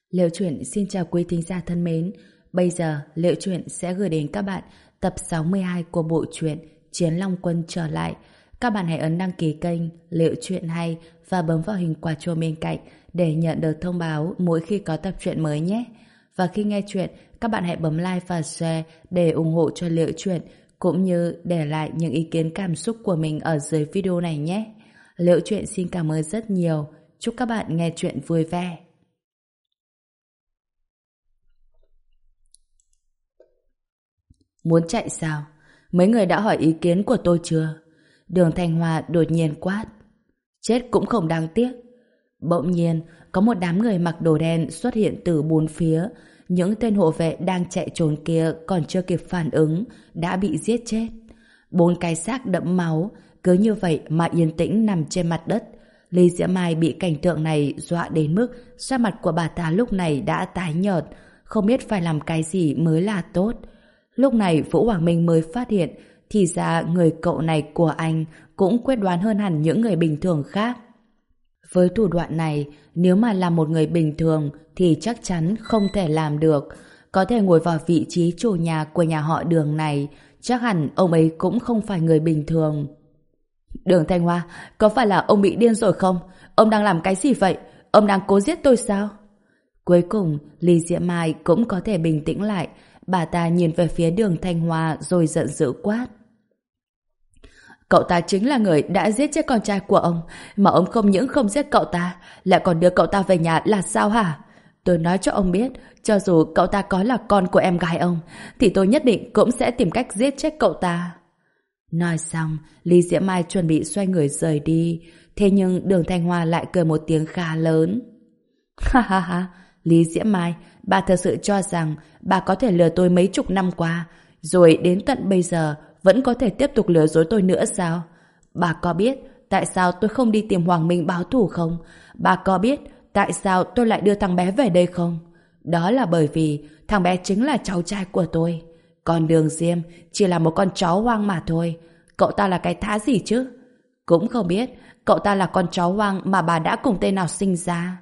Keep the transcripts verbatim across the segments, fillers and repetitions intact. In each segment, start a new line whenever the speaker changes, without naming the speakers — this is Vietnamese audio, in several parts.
Liệu Chuyện xin chào quý thính giả thân mến. Bây giờ Liệu Chuyện sẽ gửi đến các bạn tập sáu mươi hai của bộ truyện Chiến Long Quân trở lại. Các bạn hãy ấn đăng ký kênh Liệu Chuyện hay và bấm vào hình quả chuông bên cạnh để nhận được thông báo mỗi khi có tập truyện mới nhé. Và khi nghe chuyện, các bạn hãy bấm like và share để ủng hộ cho Liệu Chuyện, cũng như để lại những ý kiến cảm xúc của mình ở dưới video này nhé. Liệu Chuyện xin cảm ơn rất nhiều. Chúc các bạn nghe chuyện vui vẻ. Muốn chạy sao? Mấy người đã hỏi ý kiến của tôi chưa? Đường Thanh Hoa đột nhiên quát. Chết cũng không đáng tiếc. Bỗng nhiên, có một đám người mặc đồ đen xuất hiện từ bốn phía. Những tên hộ vệ đang chạy trốn kia còn chưa kịp phản ứng, đã bị giết chết. Bốn cái xác đẫm máu, cứ như vậy mà yên tĩnh nằm trên mặt đất. Lý Diễm Mai bị cảnh tượng này dọa đến mức sắc mặt của bà ta lúc này đã tái nhợt, không biết phải làm cái gì mới là tốt. Lúc này Vũ Hoàng Minh mới phát hiện thì ra người cậu này của anh cũng quyết đoán hơn hẳn những người bình thường khác. Với thủ đoạn này, nếu mà là một người bình thường thì chắc chắn không thể làm được. Có thể ngồi vào vị trí chủ nhà của nhà họ Đường này, chắc hẳn ông ấy cũng không phải người bình thường. Đường Thanh Hoa, có phải là ông bị điên rồi không? Ông đang làm cái gì vậy? Ông đang cố giết tôi sao? Cuối cùng, Lý Diễm Mai cũng có thể bình tĩnh lại. Bà ta nhìn về phía Đường Thanh Hoa rồi giận dữ quát. Cậu ta chính là người đã giết chết con trai của ông, mà ông không những không giết cậu ta, lại còn đưa cậu ta về nhà là sao hả? Tôi nói cho ông biết, cho dù cậu ta có là con của em gái ông, thì tôi nhất định cũng sẽ tìm cách giết chết cậu ta. Nói xong, Lý Diễm Mai chuẩn bị xoay người rời đi, thế nhưng Đường Thanh Hoa lại cười một tiếng khá lớn. Ha ha ha, Lý Diễm Mai, bà thật sự cho rằng bà có thể lừa tôi mấy chục năm qua, rồi đến tận bây giờ vẫn có thể tiếp tục lừa dối tôi nữa sao? Bà có biết tại sao tôi không đi tìm Hoàng Minh báo thù không? Bà có biết tại sao tôi lại đưa thằng bé về đây không? Đó là bởi vì thằng bé chính là cháu trai của tôi. Còn Đường Diêm chỉ là một con chó hoang mà thôi. Cậu ta là cái thá gì chứ? Cũng không biết cậu ta là con chó hoang mà bà đã cùng tên nào sinh ra.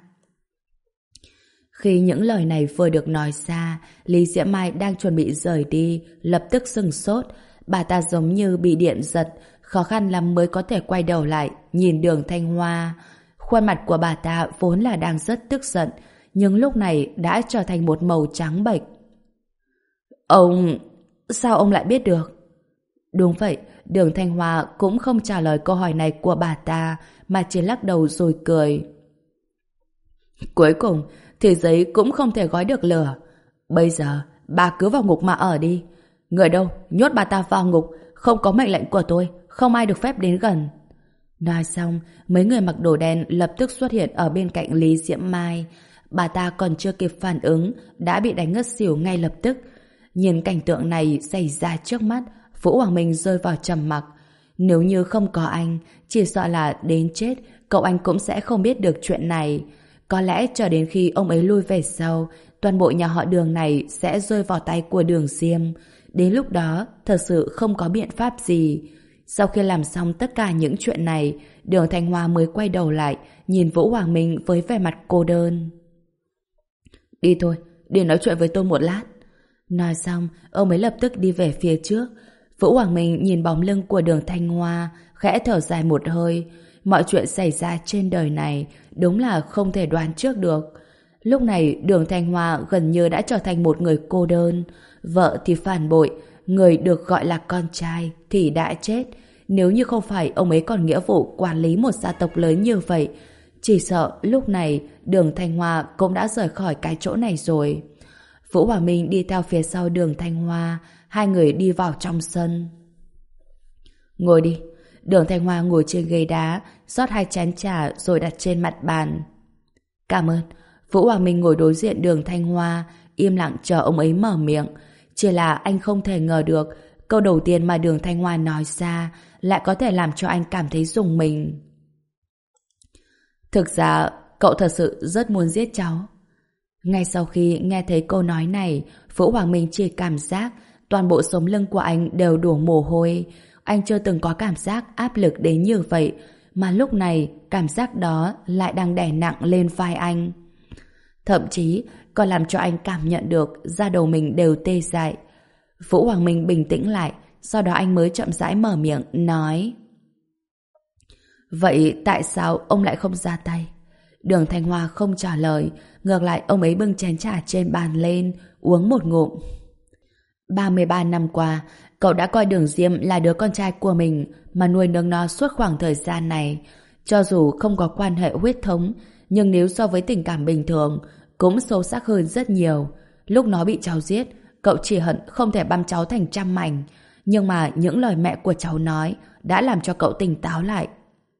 Khi những lời này vừa được nói ra, Lý Diễm Mai đang chuẩn bị rời đi, lập tức sừng sốt. Bà ta giống như bị điện giật, khó khăn lắm mới có thể quay đầu lại, nhìn Đường Thanh Hoa. Khuôn mặt của bà ta vốn là đang rất tức giận, nhưng lúc này đã trở thành một màu trắng bệch. Ông... sao ông lại biết được? Đúng vậy, Đường Thanh Hoa cũng không trả lời câu hỏi này của bà ta, mà chỉ lắc đầu rồi cười. Cuối cùng, thì giấy cũng không thể gói được lửa. Bây giờ, bà cứ vào ngục mà ở đi. Người đâu, nhốt bà ta vào ngục, không có mệnh lệnh của tôi, không ai được phép đến gần. Nói xong, mấy người mặc đồ đen lập tức xuất hiện ở bên cạnh Lý Diễm Mai. Bà ta còn chưa kịp phản ứng, đã bị đánh ngất xỉu ngay lập tức. Nhìn cảnh tượng này xảy ra trước mắt, Vũ Hoàng Minh rơi vào trầm mặc. Nếu như không có anh, chỉ sợ là đến chết, cậu anh cũng sẽ không biết được chuyện này. Có lẽ chờ đến khi ông ấy lui về sau, toàn bộ nhà họ Đường này sẽ rơi vào tay của Đường Diêm. Đến lúc đó, thật sự không có biện pháp gì. Sau khi làm xong tất cả những chuyện này, Đường Thanh Hoa mới quay đầu lại, nhìn Vũ Hoàng Minh với vẻ mặt cô đơn. Đi thôi, đi nói chuyện với tôi một lát. Nói xong, ông ấy lập tức đi về phía trước. Vũ Hoàng Minh nhìn bóng lưng của Đường Thanh Hoa, khẽ thở dài một hơi. Mọi chuyện xảy ra trên đời này đúng là không thể đoán trước được. Lúc này Đường Thanh Hoa gần như đã trở thành một người cô đơn. Vợ thì phản bội, người được gọi là con trai thì đã chết. Nếu như không phải ông ấy còn nghĩa vụ quản lý một gia tộc lớn như vậy, chỉ sợ lúc này Đường Thanh Hoa cũng đã rời khỏi cái chỗ này rồi. Vũ Hòa Minh đi theo phía sau Đường Thanh Hoa, hai người đi vào trong sân. Ngồi đi. Đường Thanh Hoa ngồi trên ghế đá, rót hai chén trà rồi đặt trên mặt bàn. Cảm ơn. Vũ Hoàng Minh ngồi đối diện Đường Thanh Hoa, im lặng chờ ông ấy mở miệng. Chỉ là anh không thể ngờ được câu đầu tiên mà Đường Thanh Hoa nói ra lại có thể làm cho anh cảm thấy rùng mình. Thực ra, cậu thật sự rất muốn giết cháu. Ngay sau khi nghe thấy câu nói này, Vũ Hoàng Minh chỉ cảm giác toàn bộ sống lưng của anh đều đổ mồ hôi. Anh chưa từng có cảm giác áp lực đến như vậy, mà lúc này cảm giác đó lại đang đè nặng lên vai anh. thậm chí còn làm cho anh cảm nhận được da đầu mình đều tê dại. Vũ Hoàng Minh bình tĩnh lại, sau đó anh mới chậm rãi mở miệng, nói: Vậy tại sao ông lại không ra tay? Đường Thanh Hoa không trả lời, ngược lại ông ấy bưng chén trà trên bàn lên, uống một ngụm. ba mươi ba năm qua, cậu đã coi Đường Diêm là đứa con trai của mình mà nuôi nấng nó suốt khoảng thời gian này. Cho dù không có quan hệ huyết thống, nhưng nếu so với tình cảm bình thường, cũng sâu sắc hơn rất nhiều. Lúc nó bị cháu giết, cậu chỉ hận không thể băm cháu thành trăm mảnh. Nhưng mà những lời mẹ của cháu nói đã làm cho cậu tỉnh táo lại.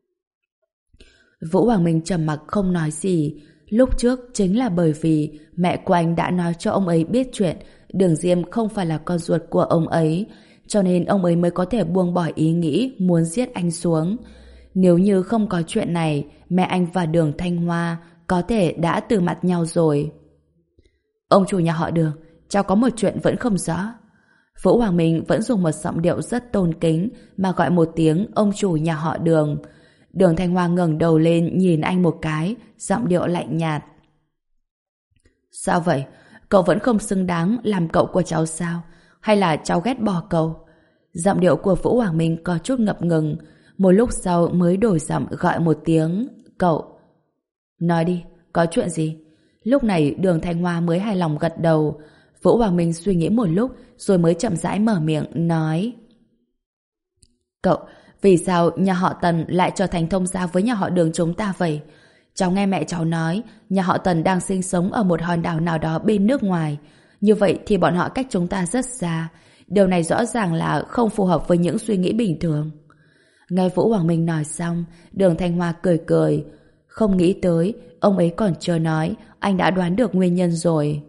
Vũ Hoàng Minh trầm mặc không nói gì. Lúc trước chính là bởi vì mẹ của anh đã nói cho ông ấy biết chuyện Đường Diêm không phải là con ruột của ông ấy, cho nên ông ấy mới có thể buông bỏ ý nghĩ muốn giết anh xuống. Nếu như không có chuyện này, mẹ anh và Đường Thanh Hoa có thể đã từ mặt nhau rồi. Ông chủ nhà họ Đường, cháu có một chuyện vẫn không rõ. Vũ Hoàng Minh vẫn dùng một giọng điệu rất tôn kính mà gọi một tiếng ông chủ nhà họ Đường. Đường Thanh Hoa ngẩng đầu lên nhìn anh một cái, giọng điệu lạnh nhạt. Sao vậy? Cậu vẫn không xứng đáng làm cậu của cháu sao? Hay là cháu ghét bỏ cậu? Giọng điệu của Vũ Hoàng Minh có chút ngập ngừng, một lúc sau mới đổi giọng gọi một tiếng cậu. Nói đi, có chuyện gì? Lúc này Đường Thanh Hoa mới hài lòng gật đầu. Vũ Hoàng Minh suy nghĩ một lúc rồi mới chậm rãi mở miệng nói: Cậu, vì sao nhà họ Tần lại trở thành thông gia với nhà họ Đường chúng ta vậy? Cháu nghe mẹ cháu nói nhà họ Tần đang sinh sống ở một hòn đảo nào đó bên nước ngoài. Như vậy thì bọn họ cách chúng ta rất xa. Điều này rõ ràng là không phù hợp với những suy nghĩ bình thường. Nghe Vũ Hoàng Minh nói xong, Đường Thanh Hoa cười cười. Không nghĩ tới, ông ấy còn chưa nói, anh đã đoán được nguyên nhân rồi.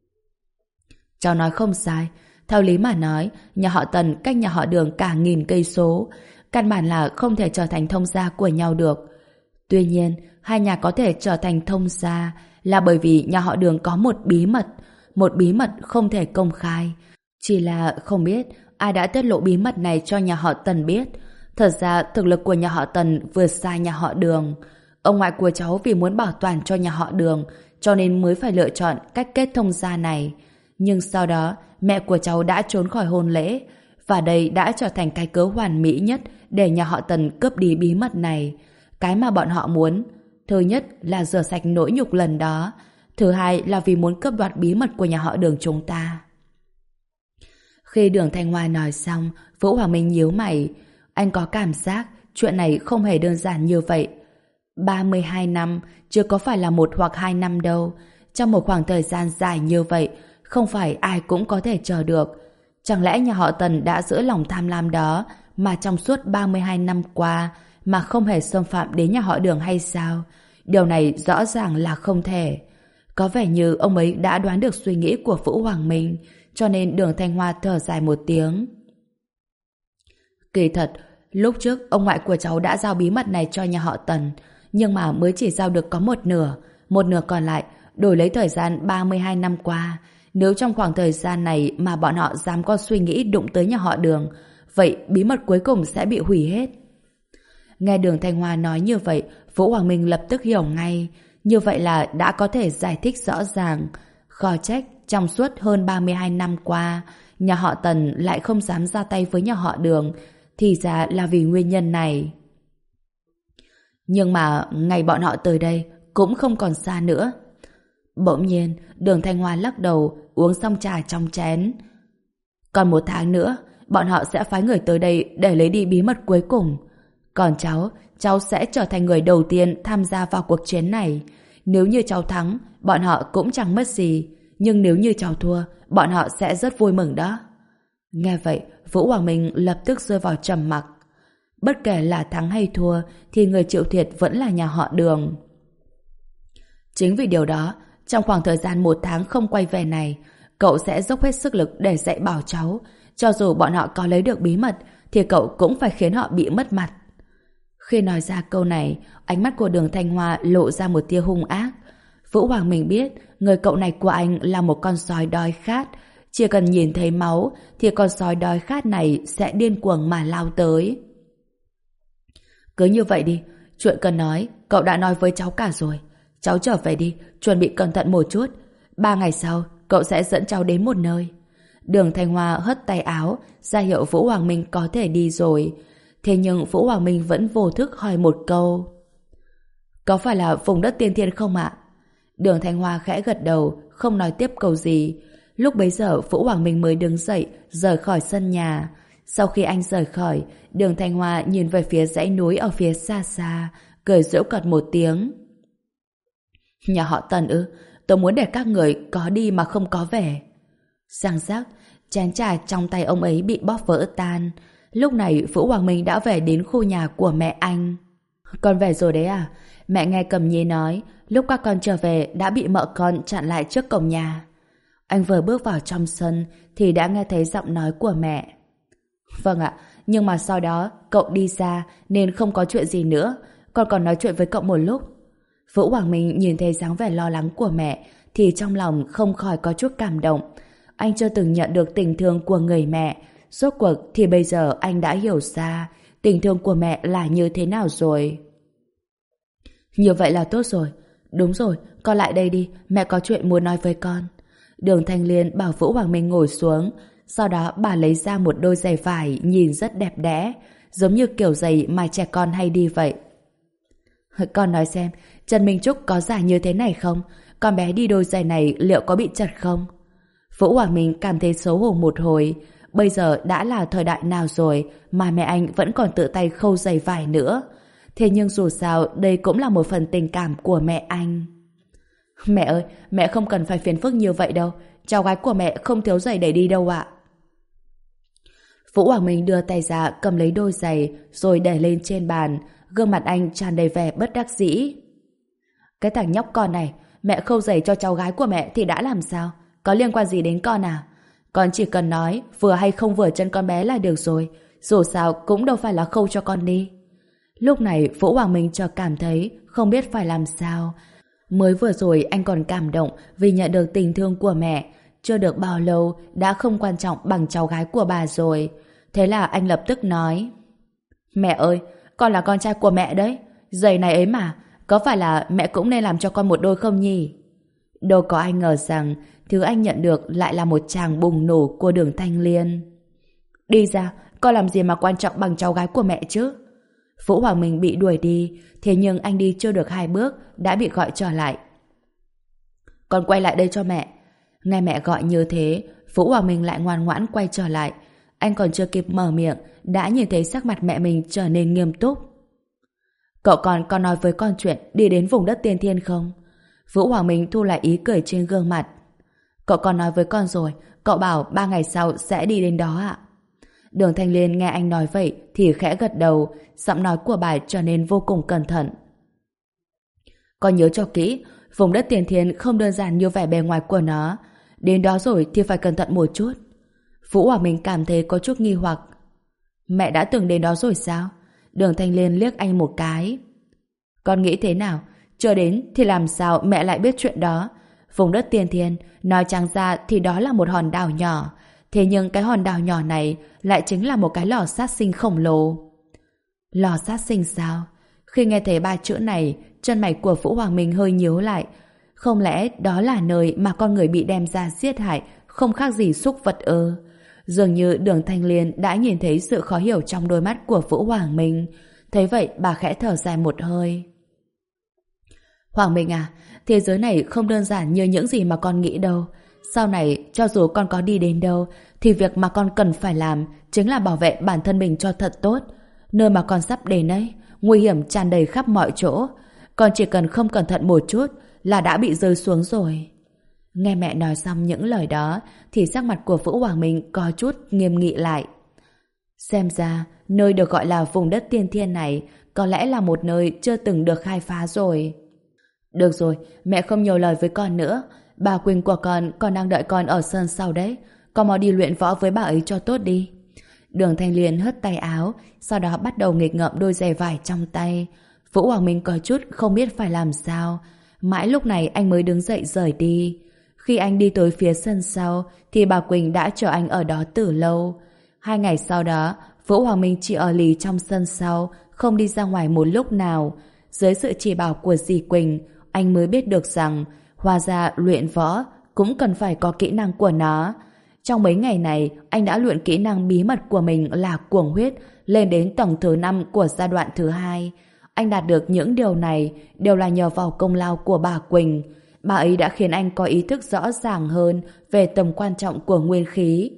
Cháu nói không sai. Theo lý mà nói, nhà họ Tần cách nhà họ Đường cả nghìn cây số, căn bản là không thể trở thành thông gia của nhau được. Tuy nhiên, hai nhà có thể trở thành thông gia là bởi vì nhà họ Đường có một bí mật, một bí mật không thể công khai. Chỉ là không biết ai đã tiết lộ bí mật này cho nhà họ Tần biết. Thật ra thực lực của nhà họ Tần vượt xa nhà họ Đường. Ông ngoại của cháu vì muốn bảo toàn cho nhà họ Đường cho nên mới phải lựa chọn cách kết thông gia này. Nhưng sau đó mẹ của cháu đã trốn khỏi hôn lễ, và đây đã trở thành cái cớ hoàn mỹ nhất để nhà họ Tần cướp đi bí mật này. Cái mà bọn họ muốn, thứ nhất là rửa sạch nỗi nhục lần đó, thứ hai là vì muốn cướp đoạt bí mật của nhà họ Đường chúng ta. Khi Đường Thanh Hoa nói xong, Vũ Hoàng Minh nhíu mày. Anh có cảm giác chuyện này không hề đơn giản như vậy. ba mươi hai năm, chưa có phải là một hoặc hai năm đâu. Trong một khoảng thời gian dài như vậy, không phải ai cũng có thể chờ được. Chẳng lẽ nhà họ Tần đã giữ lòng tham lam đó mà trong suốt ba mươi hai năm qua mà không hề xâm phạm đến nhà họ Đường hay sao? Điều này rõ ràng là không thể. Có vẻ như ông ấy đã đoán được suy nghĩ của Vũ Hoàng Minh, cho nên Đường Thanh Hoa thở dài một tiếng. Kỳ thật, lúc trước ông ngoại của cháu đã giao bí mật này cho nhà họ Tần, nhưng mà mới chỉ giao được có một nửa, một nửa còn lại đổi lấy thời gian ba mươi hai năm qua. Nếu trong khoảng thời gian này mà bọn họ dám có suy nghĩ đụng tới nhà họ Đường, vậy bí mật cuối cùng sẽ bị hủy hết. Nghe Đường Thanh Hoa nói như vậy, Vũ Hoàng Minh lập tức hiểu ngay. Như vậy là đã có thể giải thích rõ ràng. Khó trách trong suốt hơn ba mươi hai năm qua, nhà họ Tần lại không dám ra tay với nhà họ Đường, thì ra là vì nguyên nhân này. Nhưng mà ngày bọn họ tới đây cũng không còn xa nữa. Bỗng nhiên, Đường Thanh Hoa lắc đầu, uống xong trà trong chén. Còn một tháng nữa, bọn họ sẽ phái người tới đây để lấy đi bí mật cuối cùng. Còn cháu, cháu sẽ trở thành người đầu tiên tham gia vào cuộc chiến này. Nếu như cháu thắng, bọn họ cũng chẳng mất gì. Nhưng nếu như cháu thua, bọn họ sẽ rất vui mừng đó. Nghe vậy, Vũ Hoàng Minh lập tức rơi vào trầm mặc. Bất kể là thắng hay thua, thì người chịu thiệt vẫn là nhà họ Đường. Chính vì điều đó, trong khoảng thời gian một tháng không quay về này, cậu sẽ dốc hết sức lực để dạy bảo cháu. Cho dù bọn họ có lấy được bí mật, thì cậu cũng phải khiến họ bị mất mặt. Khi nói ra câu này, ánh mắt của Đường Thanh Hoa lộ ra một tia hung ác. Vũ Hoàng Minh biết người cậu này của anh là một con sói đói khát. Chỉ cần nhìn thấy máu thì con sói đói khát này sẽ điên cuồng mà lao tới. Cứ như vậy đi, chuyện cần nói cậu đã nói với cháu cả rồi. Cháu trở về đi, chuẩn bị cẩn thận một chút. Ba ngày sau, cậu sẽ dẫn cháu đến một nơi. Đường Thanh Hoa hất tay áo, ra hiệu Vũ Hoàng Minh có thể đi rồi. Thế nhưng Vũ Hoàng Minh vẫn vô thức hỏi một câu. Có phải là vùng đất tiên thiên không ạ? Đường Thanh Hoa khẽ gật đầu, không nói tiếp câu gì. Lúc bấy giờ Vũ Hoàng Minh mới đứng dậy, rời khỏi sân nhà. Sau khi anh rời khỏi, Đường Thanh Hoa nhìn về phía dãy núi ở phía xa xa, cười giễu cợt một tiếng. Nhà họ Tần ư? Tôi muốn để các người có đi mà không có về. Giang giác, chén trà trong tay ông ấy bị bóp vỡ tan. Lúc này Vũ Hoàng Minh đã về đến khu nhà của mẹ anh. Con về rồi đấy à? Mẹ nghe Cẩm Nhi nói, lúc các con trở về đã bị mợ con chặn lại trước cổng nhà. Anh vừa bước vào trong sân thì đã nghe thấy giọng nói của mẹ. Vâng ạ, nhưng mà sau đó cậu đi ra nên không có chuyện gì nữa. Con còn nói chuyện với cậu một lúc. Vũ Hoàng Minh nhìn thấy dáng vẻ lo lắng của mẹ thì trong lòng không khỏi có chút cảm động. Anh chưa từng nhận được tình thương của người mẹ. Rốt cuộc thì bây giờ anh đã hiểu ra tình thương của mẹ là như thế nào rồi. Như vậy là tốt rồi. Đúng rồi, con lại đây đi, mẹ có chuyện muốn nói với con. Đường Thanh Liên bảo Vũ Hoàng Minh ngồi xuống. Sau đó bà lấy ra một đôi giày vải nhìn rất đẹp đẽ, giống như kiểu giày mà trẻ con hay đi vậy. Con nói xem, Trần Minh Trúc có dài như thế này không? Con bé đi đôi giày này liệu có bị chật không? Vũ Hoàng Minh cảm thấy xấu hổ một hồi. Bây giờ đã là thời đại nào rồi mà mẹ anh vẫn còn tự tay khâu giày vải nữa. Thế nhưng dù sao đây cũng là một phần tình cảm của mẹ anh. Mẹ ơi, mẹ không cần phải phiền phức như vậy đâu. Cháu gái của mẹ không thiếu giày để đi đâu ạ. Vũ Hoàng Minh đưa tay ra cầm lấy đôi giày rồi để lên trên bàn. Gương mặt anh tràn đầy vẻ bất đắc dĩ. Cái thằng nhóc con này, mẹ khâu giày cho cháu gái của mẹ thì đã làm sao? Có liên quan gì đến con à? Con chỉ cần nói vừa hay không vừa chân con bé là được rồi. Dù sao cũng đâu phải là khâu cho con đi. Lúc này Vũ Hoàng Minh chợt cảm thấy không biết phải làm sao. Mới vừa rồi anh còn cảm động vì nhận được tình thương của mẹ. Chưa được bao lâu đã không quan trọng bằng cháu gái của bà rồi. Thế là anh lập tức nói: Mẹ ơi, con là con trai của mẹ đấy. Giày này ấy mà, có phải là mẹ cũng nên làm cho con một đôi không nhỉ? Đâu có ai ngờ rằng thứ anh nhận được lại là một tràng bùng nổ của Đường Thanh Liên. Đi ra, con làm gì mà quan trọng bằng cháu gái của mẹ chứ? Vũ Hoàng Minh bị đuổi đi, thế nhưng anh đi chưa được hai bước đã bị gọi trở lại. Con quay lại đây cho mẹ. Nghe mẹ gọi như thế, Vũ Hoàng Minh lại ngoan ngoãn quay trở lại. Anh còn chưa kịp mở miệng đã nhìn thấy sắc mặt mẹ mình trở nên nghiêm túc. Cậu còn có nói với con chuyện đi đến vùng đất tiên thiên không? Vũ Hoàng Minh thu lại ý cười trên gương mặt. Cậu còn nói với con rồi, cậu bảo ba ngày sau sẽ đi đến đó ạ. Đường Thanh Liên nghe anh nói vậy thì khẽ gật đầu, giọng nói của bà trở nên vô cùng cẩn thận. Con nhớ cho kỹ, vùng đất tiên thiên không đơn giản như vẻ bề ngoài của nó. Đến đó rồi thì phải cẩn thận một chút. Vũ Hoàng Minh cảm thấy có chút nghi hoặc. Mẹ đã từng đến đó rồi sao? Đường Thanh Liên liếc anh một cái. Con nghĩ thế nào? Chưa đến thì làm sao mẹ lại biết chuyện đó? Vùng đất tiên thiên, nói trắng ra thì đó là một hòn đảo nhỏ. Thế nhưng cái hòn đảo nhỏ này lại chính là một cái lò sát sinh khổng lồ. Lò sát sinh sao? Khi nghe thấy ba chữ này, chân mày của Vũ Hoàng Minh hơi nhíu lại. Không lẽ đó là nơi mà con người bị đem ra giết hại, không khác gì súc vật ư? Dường như Đường Thanh Liên đã nhìn thấy sự khó hiểu trong đôi mắt của Vũ Hoàng Minh. Thấy vậy bà khẽ thở dài một hơi. Hoàng Minh à, thế giới này không đơn giản như những gì mà con nghĩ đâu. Sau này, cho dù con có đi đến đâu, thì việc mà con cần phải làm chính là bảo vệ bản thân mình cho thật tốt. Nơi mà con sắp đến ấy, nguy hiểm tràn đầy khắp mọi chỗ. Con chỉ cần không cẩn thận một chút là đã bị rơi xuống rồi. Nghe mẹ nói xong những lời đó thì sắc mặt của Vũ Hoàng Minh có chút nghiêm nghị lại. Xem ra, nơi được gọi là vùng đất tiên thiên này có lẽ là một nơi chưa từng được khai phá rồi. Được rồi, mẹ không nhiều lời với con nữa. Bà Quỳnh của con còn đang đợi con ở sân sau đấy. Con mau đi luyện võ với bà ấy cho tốt đi. Đường Thanh Liên hất tay áo, sau đó bắt đầu nghịch ngợm đôi giày vải trong tay. Vũ Hoàng Minh có chút không biết phải làm sao. Mãi lúc này anh mới đứng dậy rời đi. Khi anh đi tới phía sân sau thì bà Quỳnh đã chờ anh ở đó từ lâu. Hai ngày sau đó, Vũ Hoàng Minh chỉ ở lì trong sân sau, không đi ra ngoài một lúc nào. Dưới sự chỉ bảo của dì Quỳnh, anh mới biết được rằng hóa ra luyện võ cũng cần phải có kỹ năng của nó. Trong mấy ngày này, anh đã luyện kỹ năng bí mật của mình là cuồng huyết lên đến tầng thứ năm của giai đoạn thứ hai. Anh đạt được những điều này đều là nhờ vào công lao của bà Quỳnh. Bà ấy đã khiến anh có ý thức rõ ràng hơn về tầm quan trọng của nguyên khí.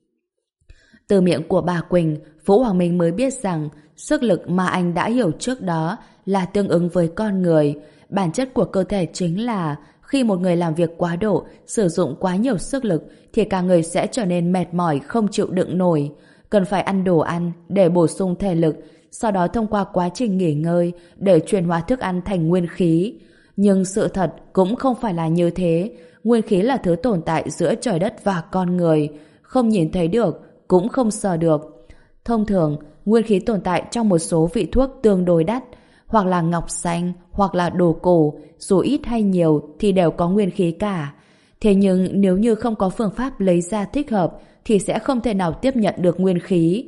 Từ miệng của bà Quỳnh, Vũ Hoàng Minh mới biết rằng sức lực mà anh đã hiểu trước đó là tương ứng với con người. Bản chất của cơ thể chính là khi một người làm việc quá độ, sử dụng quá nhiều sức lực thì cả người sẽ trở nên mệt mỏi không chịu đựng nổi. Cần phải ăn đồ ăn để bổ sung thể lực, sau đó thông qua quá trình nghỉ ngơi để chuyển hóa thức ăn thành nguyên khí. Nhưng sự thật cũng không phải là như thế. Nguyên khí là thứ tồn tại giữa trời đất và con người, không nhìn thấy được, cũng không sờ được. Thông thường, nguyên khí tồn tại trong một số vị thuốc tương đối đắt, hoặc là ngọc xanh, hoặc là đồ cổ, dù ít hay nhiều thì đều có nguyên khí cả. Thế nhưng nếu như không có phương pháp lấy ra thích hợp thì sẽ không thể nào tiếp nhận được nguyên khí.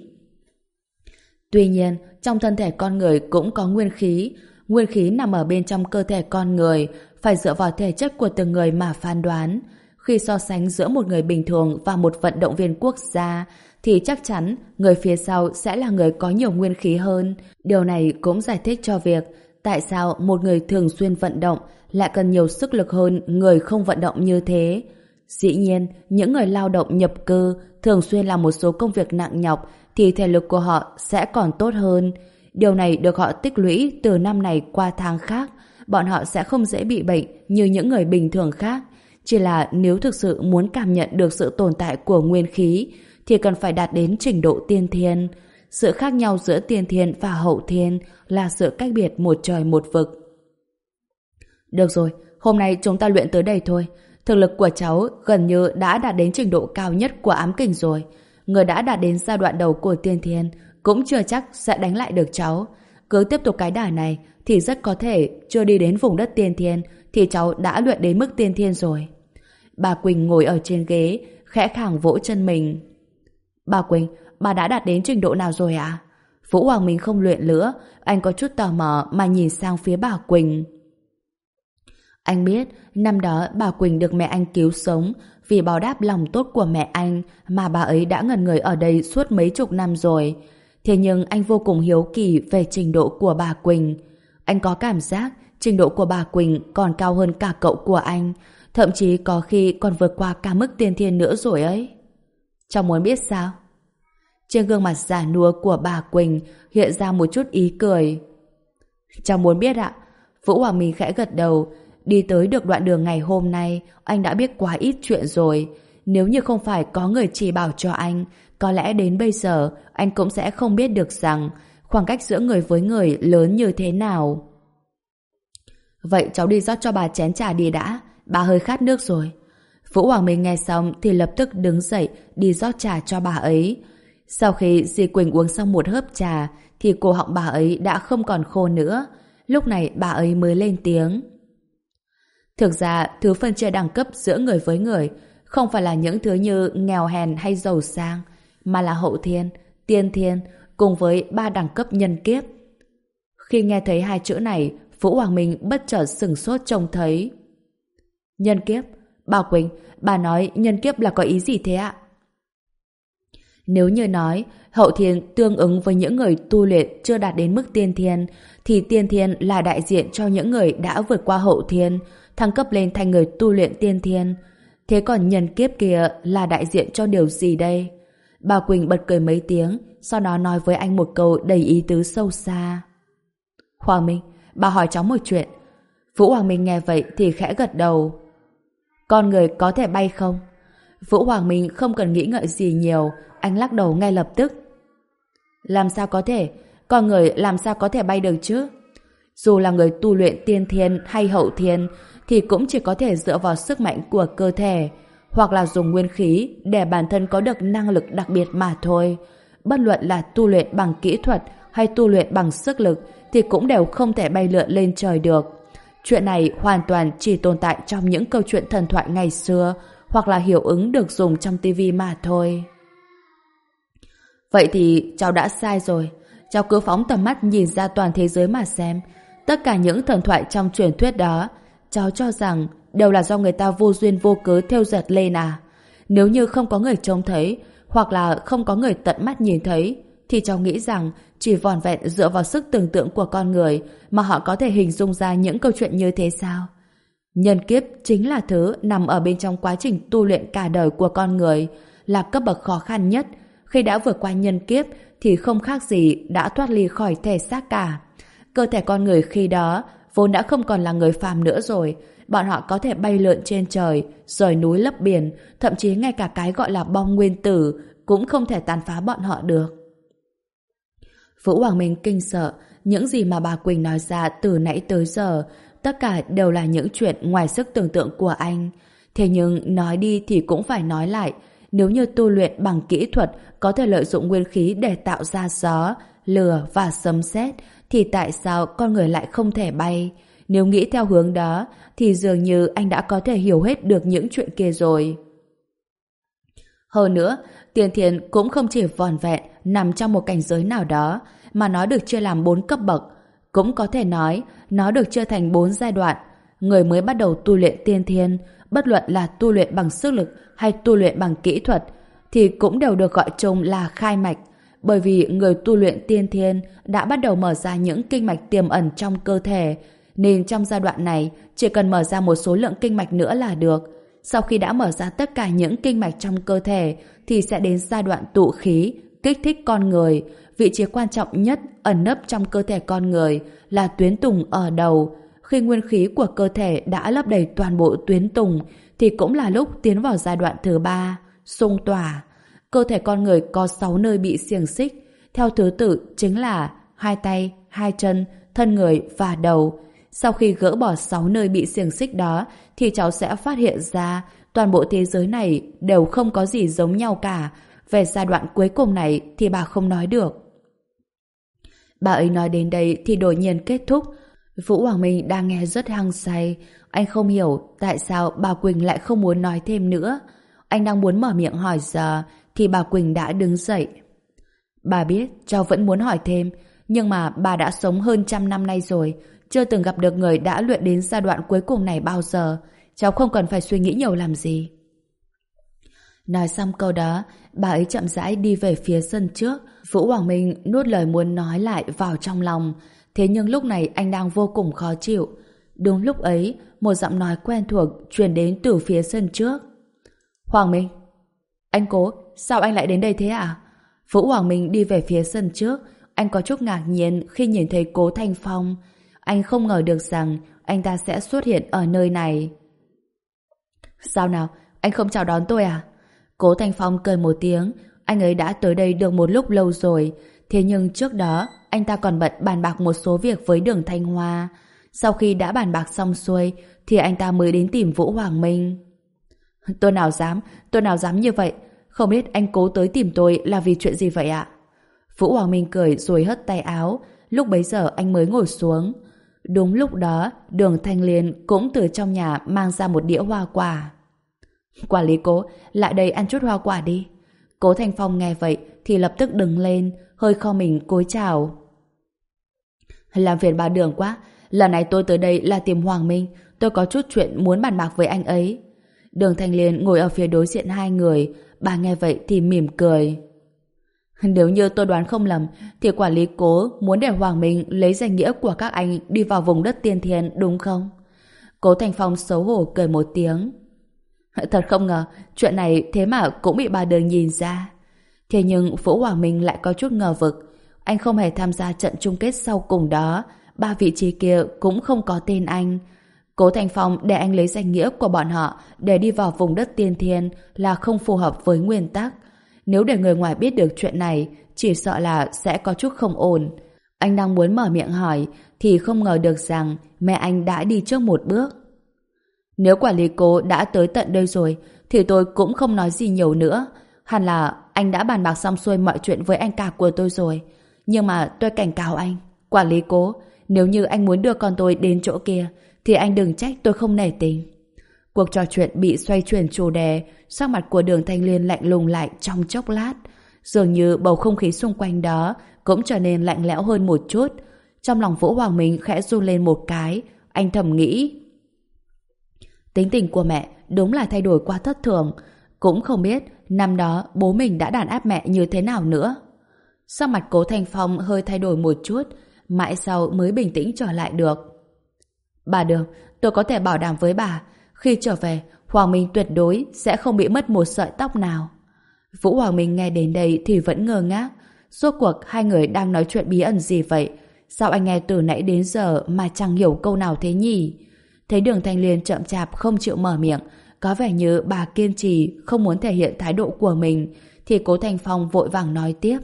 Tuy nhiên, trong thân thể con người cũng có nguyên khí. Nguyên khí nằm ở bên trong cơ thể con người, phải dựa vào thể chất của từng người mà phán đoán. Khi so sánh giữa một người bình thường và một vận động viên quốc gia, thì chắc chắn người phía sau sẽ là người có nhiều nguyên khí hơn. Điều này cũng giải thích cho việc tại sao một người thường xuyên vận động lại cần nhiều sức lực hơn người không vận động như thế. Dĩ nhiên, những người lao động nhập cư thường xuyên làm một số công việc nặng nhọc thì thể lực của họ sẽ còn tốt hơn. Điều này được họ tích lũy từ năm này qua tháng khác. Bọn họ sẽ không dễ bị bệnh như những người bình thường khác. Chỉ là nếu thực sự muốn cảm nhận được sự tồn tại của nguyên khí thì cần phải đạt đến trình độ tiên thiên. Sự khác nhau giữa tiên thiên và hậu thiên là sự cách biệt một trời một vực. Được rồi, hôm nay chúng ta luyện tới đây thôi. Thực lực của cháu gần như đã đạt đến trình độ cao nhất của ám kình rồi. Người đã đạt đến giai đoạn đầu của tiên thiên cũng chưa chắc sẽ đánh lại được cháu. Cứ tiếp tục cái đà này thì rất có thể chưa đi đến vùng đất tiên thiên thì cháu đã luyện đến mức tiên thiên rồi. Bà Quỳnh ngồi ở trên ghế, khẽ khàng vỗ chân mình. Bà Quỳnh, bà đã đạt đến trình độ nào rồi ạ? À? Vũ Hoàng Minh không luyện nữa, anh có chút tò mò mà nhìn sang phía bà Quỳnh. Anh biết, năm đó bà Quỳnh được mẹ anh cứu sống, vì báo đáp lòng tốt của mẹ anh mà bà ấy đã ngẩn người ở đây suốt mấy chục năm rồi. Thế nhưng anh vô cùng hiếu kỳ về trình độ của bà Quỳnh. Anh có cảm giác trình độ của bà Quỳnh còn cao hơn cả cậu của anh, thậm chí có khi còn vượt qua cả mức tiên thiên nữa rồi ấy. Cháu muốn biết sao? Trên gương mặt già nua của bà Quỳnh hiện ra một chút ý cười. Cháu muốn biết ạ. Vũ Hoàng Minh khẽ gật đầu. Đi tới được đoạn đường ngày hôm nay, anh đã biết quá ít chuyện rồi. Nếu như không phải có người chỉ bảo cho anh, có lẽ đến bây giờ anh cũng sẽ không biết được rằng khoảng cách giữa người với người lớn như thế nào. Vậy cháu đi rót cho bà chén trà đi đã, bà hơi khát nước rồi. Vũ Hoàng Minh nghe xong thì lập tức đứng dậy đi rót trà cho bà ấy. Sau khi dì Quỳnh uống xong một hớp trà thì cổ họng bà ấy đã không còn khô nữa. Lúc này bà ấy mới lên tiếng. Thực ra thứ phân chia đẳng cấp giữa người với người không phải là những thứ như nghèo hèn hay giàu sang, mà là hậu thiên, tiên thiên cùng với ba đẳng cấp nhân kiếp. Khi nghe thấy hai chữ này, Vũ Hoàng Minh bất chợt sửng sốt trông thấy. Nhân kiếp? Bà Quỳnh, bà nói nhân kiếp là có ý gì thế ạ? Nếu như nói hậu thiên tương ứng với những người tu luyện chưa đạt đến mức tiên thiên, thì tiên thiên là đại diện cho những người đã vượt qua hậu thiên, thăng cấp lên thành người tu luyện tiên thiên. Thế còn nhân kiếp kia là đại diện cho điều gì đây? Bà Quỳnh bật cười mấy tiếng, sau đó nói với anh một câu đầy ý tứ sâu xa. Hoàng Minh, bà hỏi cháu một chuyện. Vũ Hoàng Minh nghe vậy thì khẽ gật đầu. Con người có thể bay không? Vũ Hoàng Minh không cần nghĩ ngợi gì nhiều, anh lắc đầu ngay lập tức. Làm sao có thể? Con người làm sao có thể bay được chứ? Dù là người tu luyện tiên thiên hay hậu thiên thì cũng chỉ có thể dựa vào sức mạnh của cơ thể, hoặc là dùng nguyên khí để bản thân có được năng lực đặc biệt mà thôi. Bất luận là tu luyện bằng kỹ thuật hay tu luyện bằng sức lực thì cũng đều không thể bay lượn lên trời được. Chuyện này hoàn toàn chỉ tồn tại trong những câu chuyện thần thoại ngày xưa, hoặc là hiệu ứng được dùng trong tivi mà thôi. Vậy thì cháu đã sai rồi. Cháu cứ phóng tầm mắt nhìn ra toàn thế giới mà xem. Tất cả những thần thoại trong truyền thuyết đó cháu cho rằng đều là do người ta vô duyên vô cớ thêu dệt lên à? Nếu như không có người trông thấy, hoặc là không có người tận mắt nhìn thấy, thì cháu nghĩ rằng chỉ vỏn vẹn dựa vào sức tưởng tượng của con người mà họ có thể hình dung ra những câu chuyện như thế sao? Nhân kiếp chính là thứ nằm ở bên trong quá trình tu luyện cả đời của con người, là cấp bậc khó khăn nhất. Khi đã vượt qua nhân kiếp thì không khác gì đã thoát ly khỏi thể xác cả. Cơ thể con người khi đó vốn đã không còn là người phàm nữa rồi. Bọn họ có thể bay lượn trên trời, rời núi lấp biển, thậm chí ngay cả cái gọi là bom nguyên tử cũng không thể tàn phá bọn họ được. Vũ Hoàng Minh kinh sợ, những gì mà bà Quỳnh nói ra từ nãy tới giờ, tất cả đều là những chuyện ngoài sức tưởng tượng của anh. Thế nhưng nói đi thì cũng phải nói lại, nếu như tu luyện bằng kỹ thuật có thể lợi dụng nguyên khí để tạo ra gió, lửa và sấm sét, thì tại sao con người lại không thể bay? Nếu nghĩ theo hướng đó, thì dường như anh đã có thể hiểu hết được những chuyện kia rồi. Hơn nữa, tiên thiên cũng không chỉ vòn vẹn nằm trong một cảnh giới nào đó, mà nó được chia làm bốn cấp bậc. Cũng có thể nói, nó được chia thành bốn giai đoạn. Người mới bắt đầu tu luyện tiên thiên, bất luận là tu luyện bằng sức lực hay tu luyện bằng kỹ thuật, thì cũng đều được gọi chung là khai mạch. Bởi vì người tu luyện tiên thiên đã bắt đầu mở ra những kinh mạch tiềm ẩn trong cơ thể, nên trong giai đoạn này chỉ cần mở ra một số lượng kinh mạch nữa là được. Sau khi đã mở ra tất cả những kinh mạch trong cơ thể thì sẽ đến giai đoạn tụ khí, kích thích con người. Vị trí quan trọng nhất ẩn nấp trong cơ thể con người là tuyến tùng ở đầu. Khi nguyên khí của cơ thể đã lấp đầy toàn bộ tuyến tùng thì cũng là lúc tiến vào giai đoạn thứ ba, xung tỏa. Cơ thể con người có sáu nơi bị xiềng xích, theo thứ tự chính là hai tay, hai chân, thân người và đầu. Sau khi gỡ bỏ sáu nơi bị xiềng xích đó thì cháu sẽ phát hiện ra toàn bộ thế giới này đều không có gì giống nhau cả. Về giai đoạn cuối cùng này thì bà không nói được. Bà ấy nói đến đây thì đột nhiên kết thúc. Vũ Hoàng Minh đang nghe rất hăng say. Anh không hiểu tại sao bà Quỳnh lại không muốn nói thêm nữa. Anh đang muốn mở miệng hỏi giờ thì bà Quỳnh đã đứng dậy. Bà biết cháu vẫn muốn hỏi thêm, nhưng mà bà đã sống hơn trăm năm nay rồi, chưa từng gặp được người đã luyện đến giai đoạn cuối cùng này bao giờ. Cháu không cần phải suy nghĩ nhiều làm gì. Nói xong câu đó, bà ấy chậm rãi đi về phía sân trước. Vũ Hoàng Minh nuốt lời muốn nói lại vào trong lòng. Thế nhưng lúc này anh đang vô cùng khó chịu. Đúng lúc ấy, một giọng nói quen thuộc truyền đến từ phía sân trước. Hoàng Minh! Anh Cố, sao anh lại đến đây thế ạ? Vũ Hoàng Minh đi về phía sân trước. Anh có chút ngạc nhiên khi nhìn thấy Cố Thanh Phong. Anh không ngờ được rằng anh ta sẽ xuất hiện ở nơi này. Sao nào? Anh không chào đón tôi à? Cố Thanh Phong cười một tiếng. Anh ấy đã tới đây được một lúc lâu rồi. Thế nhưng trước đó anh ta còn bận bàn bạc một số việc với Đường Thanh Hoa. Sau khi đã bàn bạc xong xuôi thì anh ta mới đến tìm Vũ Hoàng Minh. Tôi nào dám, tôi nào dám như vậy. Không biết anh Cố tới tìm tôi là vì chuyện gì vậy ạ? Vũ Hoàng Minh cười rồi hất tay áo. Lúc bấy giờ anh mới ngồi xuống. Đúng lúc đó Đường Thanh Liên cũng từ trong nhà mang ra một đĩa hoa quả. Quản lý Cố, lại đây ăn chút hoa quả đi. Cố Thanh Phong nghe vậy thì lập tức đứng lên, hơi kho mình cúi chào. Làm phiền bà Đường quá, lần này tôi tới đây là tìm Hoàng Minh, tôi có chút chuyện muốn bàn bạc với anh ấy. Đường Thanh Liên ngồi ở phía đối diện hai người, bà nghe vậy thì mỉm cười. Nếu như tôi đoán không lầm thì quản lý Cố muốn để Hoàng Minh lấy danh nghĩa của các anh đi vào vùng đất tiên thiên đúng không? Cố Thanh Phong xấu hổ cười một tiếng. Thật không ngờ chuyện này thế mà cũng bị bà Đường nhìn ra. Thế nhưng Vũ Hoàng Minh lại có chút ngờ vực. Anh không hề tham gia trận chung kết sau cùng đó. Ba vị trí kia cũng không có tên anh. Cố Thanh Phong để anh lấy danh nghĩa của bọn họ để đi vào vùng đất tiên thiên là không phù hợp với nguyên tắc. Nếu để người ngoài biết được chuyện này, chỉ sợ là sẽ có chút không ổn. Anh đang muốn mở miệng hỏi thì không ngờ được rằng mẹ anh đã đi trước một bước. Nếu quản lý Cố đã tới tận đây rồi thì tôi cũng không nói gì nhiều nữa. Hẳn là anh đã bàn bạc xong xuôi mọi chuyện với anh cả của tôi rồi. Nhưng mà tôi cảnh cáo anh, quản lý Cố, nếu như anh muốn đưa con tôi đến chỗ kia thì anh đừng trách tôi không nể tình. Cuộc trò chuyện bị xoay chuyển chủ đề, sắc mặt của Đường Thanh Liên lạnh lùng lại trong chốc lát. Dường như bầu không khí xung quanh đó cũng trở nên lạnh lẽo hơn một chút. Trong lòng Vũ Hoàng Minh khẽ run lên một cái, anh thầm nghĩ. Tính tình của mẹ đúng là thay đổi quá thất thường. Cũng không biết năm đó bố mình đã đàn áp mẹ như thế nào nữa. Sắc mặt Cố Thanh Phong hơi thay đổi một chút, mãi sau mới bình tĩnh trở lại được. Bà Đường, tôi có thể bảo đảm với bà, khi trở về, Hoàng Minh tuyệt đối sẽ không bị mất một sợi tóc nào. Vũ Hoàng Minh nghe đến đây thì vẫn ngơ ngác. Rốt cuộc hai người đang nói chuyện bí ẩn gì vậy? Sao anh nghe từ nãy đến giờ mà chẳng hiểu câu nào thế nhỉ? Thấy Đường Thanh Liên chậm chạp không chịu mở miệng, có vẻ như bà kiên trì không muốn thể hiện thái độ của mình, thì Cố Thanh Phong vội vàng nói tiếp.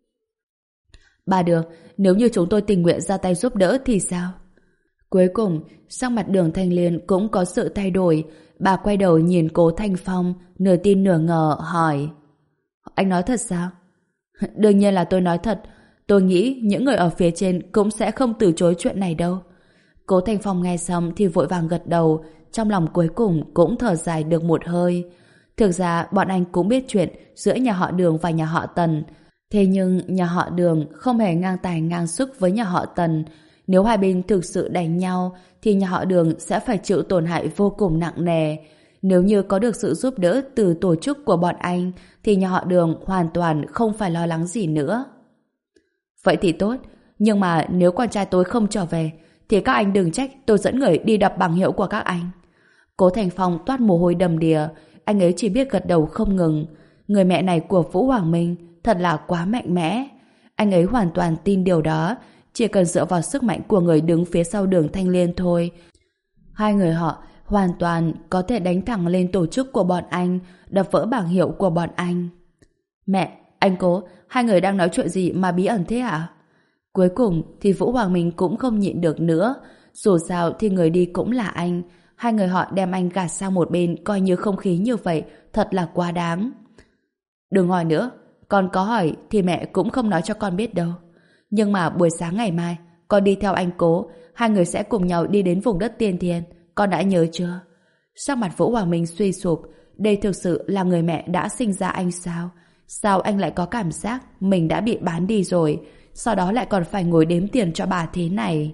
Bà Đường, nếu như chúng tôi tình nguyện ra tay giúp đỡ thì sao? Cuối cùng, sắc mặt Đường Thanh Liên cũng có sự thay đổi. Bà quay đầu nhìn Cố Thanh Phong, nửa tin nửa ngờ hỏi. Anh nói thật sao? Đương nhiên là tôi nói thật. Tôi nghĩ những người ở phía trên cũng sẽ không từ chối chuyện này đâu. Cố Thanh Phong nghe xong thì vội vàng gật đầu, trong lòng cuối cùng cũng thở dài được một hơi. Thực ra bọn anh cũng biết chuyện giữa nhà họ Đường và nhà họ Tần. Thế nhưng nhà họ Đường không hề ngang tài ngang sức với nhà họ Tần. Nếu hai bên thực sự đánh nhau thì nhà họ Đường sẽ phải chịu tổn hại vô cùng nặng nề. Nếu như có được sự giúp đỡ từ tổ chức của bọn anh thì nhà họ Đường hoàn toàn không phải lo lắng gì nữa. Vậy thì tốt, nhưng mà nếu con trai tôi không trở về thì các anh đừng trách tôi dẫn người đi đập bảng hiệu của các anh. Cố Thành Phong toát mồ hôi đầm đìa, anh ấy chỉ biết gật đầu không ngừng. Người mẹ này của Vũ Hoàng Minh thật là quá mạnh mẽ. Anh ấy hoàn toàn tin điều đó, chỉ cần dựa vào sức mạnh của người đứng phía sau Đường Thanh Liên thôi. Hai người họ hoàn toàn có thể đánh thẳng lên tổ chức của bọn anh, đập vỡ bảng hiệu của bọn anh. Mẹ, anh Cố, hai người đang nói chuyện gì mà bí ẩn thế hả? Cuối cùng thì Vũ Hoàng Minh cũng không nhịn được nữa. Dù sao thì người đi cũng là anh. Hai người họ đem anh gạt sang một bên coi như không khí như vậy, thật là quá đáng. Đừng hỏi nữa, con có hỏi thì mẹ cũng không nói cho con biết đâu. Nhưng mà buổi sáng ngày mai con đi theo anh Cố, hai người sẽ cùng nhau đi đến vùng đất tiên thiên. Con đã nhớ chưa? Sắc mặt Vũ Hoàng Minh suy sụp. Đây thực sự là người mẹ đã sinh ra anh sao? Sao anh lại có cảm giác mình đã bị bán đi rồi, sau đó lại còn phải ngồi đếm tiền cho bà thế này?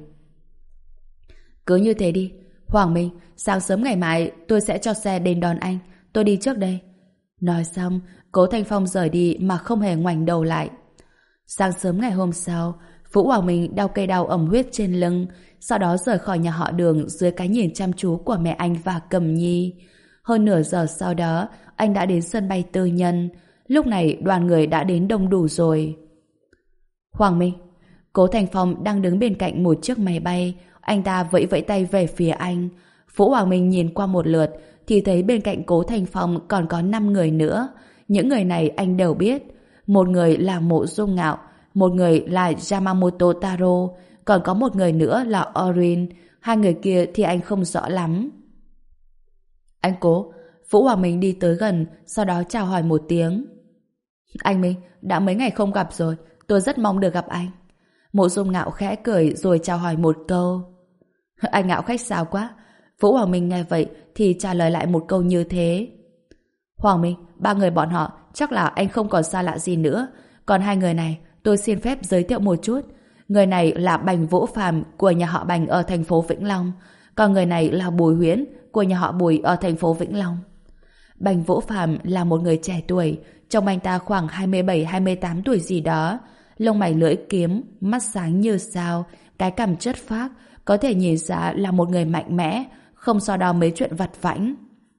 Cứ như thế đi. Hoàng Minh, sáng sớm ngày mai tôi sẽ cho xe đến đón anh. Tôi đi trước đây. Nói xong, Cố Thanh Phong rời đi mà không hề ngoảnh đầu lại. Sáng sớm ngày hôm sau, Vũ Hoàng Minh đau cây đau ẩm huyết trên lưng, sau đó rời khỏi nhà họ Đường dưới cái nhìn chăm chú của mẹ anh và Cẩm Nhi. Hơn nửa giờ sau đó, anh đã đến sân bay tư nhân. Lúc này đoàn người đã đến đông đủ rồi. Hoàng Minh, Cố Thành Phong đang đứng bên cạnh một chiếc máy bay. Anh ta vẫy vẫy tay về phía anh. Vũ Hoàng Minh nhìn qua một lượt thì thấy bên cạnh Cố Thành Phong còn có năm người nữa. Những người này anh đều biết. Một người là Mộ Dung Ngạo, một người là Yamamoto Taro, còn có một người nữa là Orin. Hai người kia thì anh không rõ lắm. Anh Cố. Vũ Hoàng Minh đi tới gần, sau đó chào hỏi một tiếng. Anh Minh, đã mấy ngày không gặp rồi, tôi rất mong được gặp anh. Mộ Dung Ngạo khẽ cười rồi chào hỏi một câu. Anh Ngạo khách sáo quá. Vũ Hoàng Minh nghe vậy thì trả lời lại một câu như thế. Hoàng Minh, ba người bọn họ chắc là anh không còn xa lạ gì nữa. Còn hai người này tôi xin phép giới thiệu một chút. Người này là Bành Vũ Phàm của nhà họ Bành ở thành phố Vĩnh Long. Còn người này là Bùi Huyễn của nhà họ Bùi ở thành phố Vĩnh Long. Bành Vũ Phàm là một người trẻ tuổi, trông anh ta khoảng hai mươi bảy hai mươi tám tuổi gì đó. Lông mày lưỡi kiếm, mắt sáng như sao, cái cằm chất phác, có thể nhìn ra là một người mạnh mẽ, không so đo mấy chuyện vặt vãnh.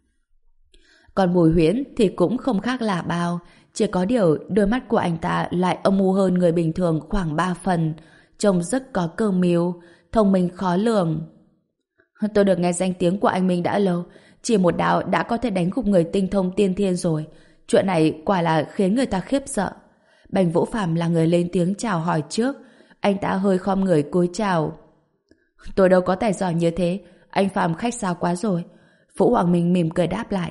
Còn Bùi Huyễn thì cũng không khác là bao, chỉ có điều đôi mắt của anh ta lại âm u hơn người bình thường khoảng ba phần, trông rất có cơ mưu, thông minh khó lường. Tôi được nghe danh tiếng của anh Minh đã lâu, chỉ một đạo đã có thể đánh gục người tinh thông tiên thiên rồi. Chuyện này quả là khiến người ta khiếp sợ. Bành Vũ Phàm là người lên tiếng chào hỏi trước. Anh ta hơi khom người cúi chào. Tôi đâu có tài giỏi như thế, anh Phàm khách sáo quá rồi. Vũ Hoàng Minh mỉm cười đáp lại.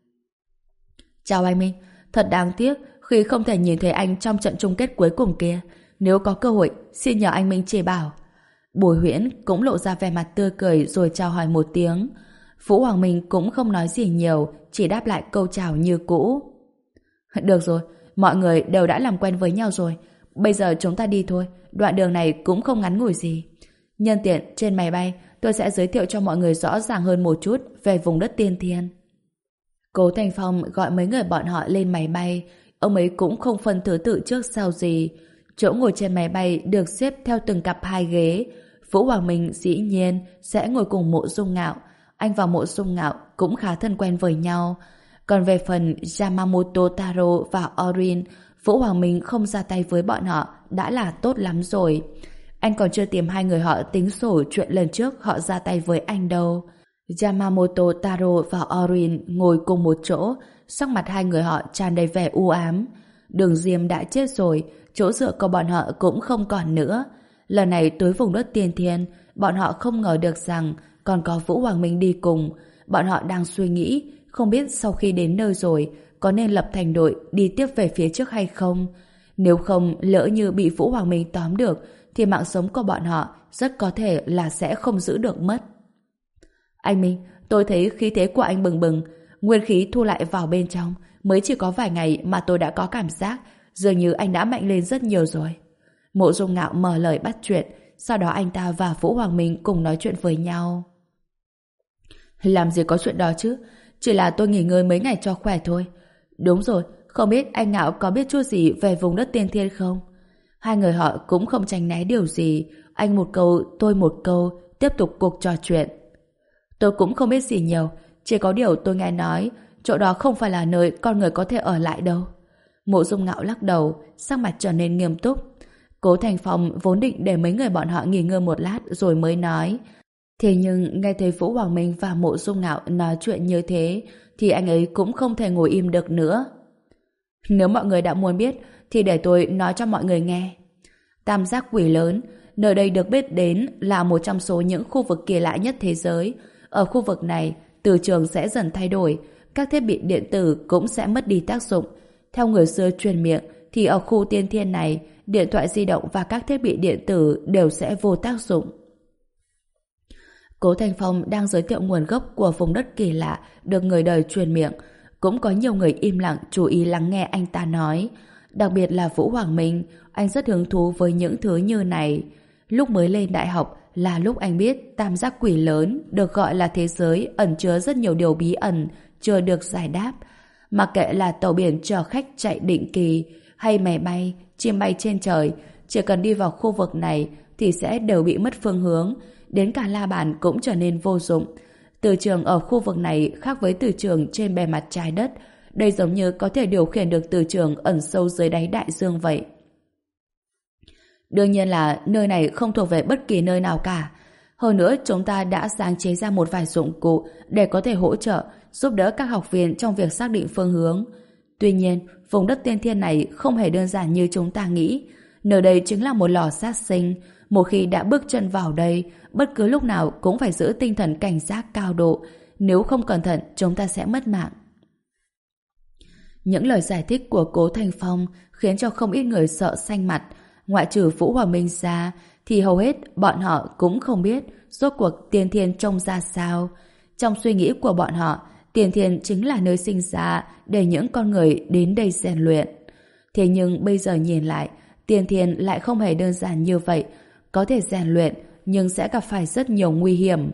Chào anh Minh, thật đáng tiếc khi không thể nhìn thấy anh trong trận chung kết cuối cùng kia. Nếu có cơ hội, xin nhờ anh Minh chỉ bảo. Bùi Huyễn cũng lộ ra vẻ mặt tươi cười rồi chào hỏi một tiếng. Vũ Hoàng Minh cũng không nói gì nhiều, chỉ đáp lại câu chào như cũ. Được rồi, mọi người đều đã làm quen với nhau rồi. Bây giờ chúng ta đi thôi, đoạn đường này cũng không ngắn ngủi gì. Nhân tiện trên máy bay, tôi tôi sẽ giới thiệu cho mọi người rõ ràng hơn một chút về vùng đất tiên thiên. Cố Thành Phong gọi mấy người bọn họ lên máy bay. Ông ấy cũng không phân thứ tự trước sau gì. Chỗ ngồi trên máy bay được xếp theo từng cặp hai ghế. Vũ Hoàng Minh dĩ nhiên sẽ ngồi cùng Mộ Dung Ngạo. Anh và Mộ Dung Ngạo cũng khá thân quen với nhau. Còn về phần Yamamoto Taro và Orin, Vũ Hoàng Minh không ra tay với bọn họ đã là tốt lắm rồi. Anh còn chưa tìm hai người họ tính sổ chuyện lần trước họ ra tay với anh đâu. Yamamoto Taro và Orin ngồi cùng một chỗ, sắc mặt hai người họ tràn đầy vẻ u ám. Đường Diêm đã chết rồi, chỗ dựa của bọn họ cũng không còn nữa. Lần này tới vùng đất tiên thiên, bọn họ không ngờ được rằng còn có Vũ Hoàng Minh đi cùng. Bọn họ đang suy nghĩ, không biết sau khi đến nơi rồi có nên lập thành đội đi tiếp về phía trước hay không. Nếu không, lỡ như bị Vũ Hoàng Minh tóm được thì mạng sống của bọn họ rất có thể là sẽ không giữ được mất. Anh Minh, tôi thấy khí thế của anh bừng bừng, nguyên khí thu lại vào bên trong, mới chỉ có vài ngày mà tôi đã có cảm giác dường như anh đã mạnh lên rất nhiều rồi. Mộ Dung Ngạo mở lời bắt chuyện, sau đó anh ta và Vũ Hoàng Minh cùng nói chuyện với nhau. Làm gì có chuyện đó chứ, chỉ là tôi nghỉ ngơi mấy ngày cho khỏe thôi. Đúng rồi, không biết anh Ngạo có biết chút gì về vùng đất tiên thiên không? Hai người họ cũng không tránh né điều gì, anh một câu, tôi một câu, tiếp tục cuộc trò chuyện. Tôi cũng không biết gì nhiều, chỉ có điều tôi nghe nói chỗ đó không phải là nơi con người có thể ở lại đâu. Mộ Dung Ngạo lắc đầu, sắc mặt trở nên nghiêm túc. Cố Thành Phong vốn định để mấy người bọn họ nghỉ ngơi một lát rồi mới nói. Thế nhưng nghe thấy Vũ Hoàng Minh và Mộ Dung Ngạo nói chuyện như thế thì anh ấy cũng không thể ngồi im được nữa. Nếu mọi người đã muốn biết thì để tôi nói cho mọi người nghe. Tam Giác Quỷ Lớn, nơi đây được biết đến là một trong số những khu vực kỳ lạ nhất thế giới. Ở khu vực này, từ trường sẽ dần thay đổi, các thiết bị điện tử cũng sẽ mất đi tác dụng. Theo người xưa truyền miệng thì ở khu tiên thiên này, điện thoại di động và các thiết bị điện tử đều sẽ vô tác dụng. Cố Thành Phong đang giới thiệu nguồn gốc của vùng đất kỳ lạ được người đời truyền miệng. Cũng có nhiều người im lặng chú ý lắng nghe anh ta nói. Đặc biệt là Vũ Hoàng Minh, anh rất hứng thú với những thứ như này. Lúc mới lên đại học là lúc anh biết Tam Giác Quỷ Lớn được gọi là thế giới ẩn chứa rất nhiều điều bí ẩn chưa được giải đáp. Mặc kệ là tàu biển chở khách chạy định kỳ hay máy bay, chim bay trên trời, chỉ cần đi vào khu vực này thì sẽ đều bị mất phương hướng, đến cả la bàn cũng trở nên vô dụng. Từ trường ở khu vực này khác với từ trường trên bề mặt trái đất, đây giống như có thể điều khiển được từ trường ẩn sâu dưới đáy đại dương vậy. Đương nhiên là nơi này không thuộc về bất kỳ nơi nào cả. Hơn nữa chúng ta đã sáng chế ra một vài dụng cụ để có thể hỗ trợ, giúp đỡ các học viên trong việc xác định phương hướng. Tuy nhiên, vùng đất tiên thiên này không hề đơn giản như chúng ta nghĩ. Nơi đây chính là một lò sát sinh. Một khi đã bước chân vào đây, bất cứ lúc nào cũng phải giữ tinh thần cảnh giác cao độ. Nếu không cẩn thận, chúng ta sẽ mất mạng. Những lời giải thích của Cố Thành Phong khiến cho không ít người sợ xanh mặt. Ngoại trừ Vũ Hoàng Minh ra, thì hầu hết bọn họ cũng không biết rốt cuộc tiên thiên trông ra sao. Trong suy nghĩ của bọn họ, tiên thiên chính là nơi sinh ra để những con người đến đây rèn luyện. Thế nhưng bây giờ nhìn lại, tiên thiên lại không hề đơn giản như vậy. Có thể rèn luyện, nhưng sẽ gặp phải rất nhiều nguy hiểm.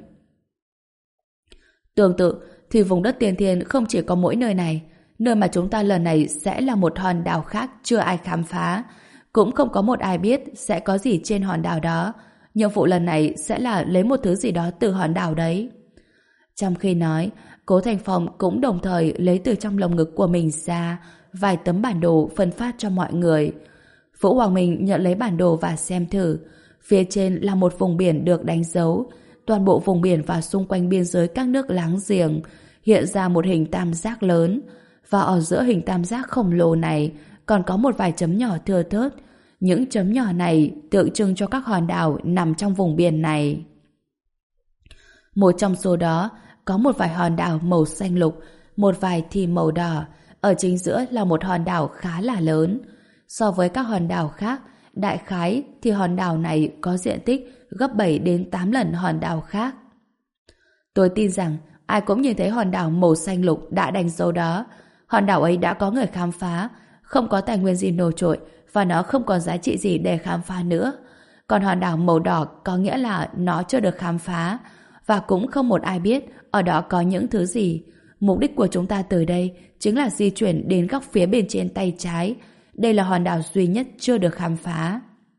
Tương tự, thì vùng đất tiên thiên không chỉ có mỗi nơi này. Nơi mà chúng ta lần này sẽ là một hòn đảo khác chưa ai khám phá. Cũng không có một ai biết sẽ có gì trên hòn đảo đó. Nhiệm vụ lần này sẽ là lấy một thứ gì đó từ hòn đảo đấy. Trong khi nói, Cố Thành Phong cũng đồng thời lấy từ trong lồng ngực của mình ra vài tấm bản đồ phân phát cho mọi người. Vũ Hoàng Minh nhận lấy bản đồ và xem thử. Phía trên là một vùng biển được đánh dấu. Toàn bộ vùng biển và xung quanh biên giới các nước láng giềng hiện ra một hình tam giác lớn. Và ở giữa hình tam giác khổng lồ này còn có một vài chấm nhỏ thưa thớt. Những chấm nhỏ này tượng trưng cho các hòn đảo nằm trong vùng biển này. Một trong số đó có một vài hòn đảo màu xanh lục, một vài thì màu đỏ. Ở chính giữa là một hòn đảo khá là lớn. So với các hòn đảo khác, đại khái thì hòn đảo này có diện tích gấp bảy đến tám lần hòn đảo khác. Tôi tin rằng ai cũng nhìn thấy hòn đảo màu xanh lục đã đánh dấu đó. Hòn đảo ấy đã có người khám phá, không có tài nguyên gì nổi trội và nó không còn giá trị gì để khám phá nữa. Còn hòn đảo màu đỏ có nghĩa là nó chưa được khám phá. và cũng không một ai biết ở đó có những thứ gì. Mục đích của chúng ta từ đây chính là di chuyển đến góc phía bên trên tay trái. Đây là hòn đảo duy nhất chưa được khám phá.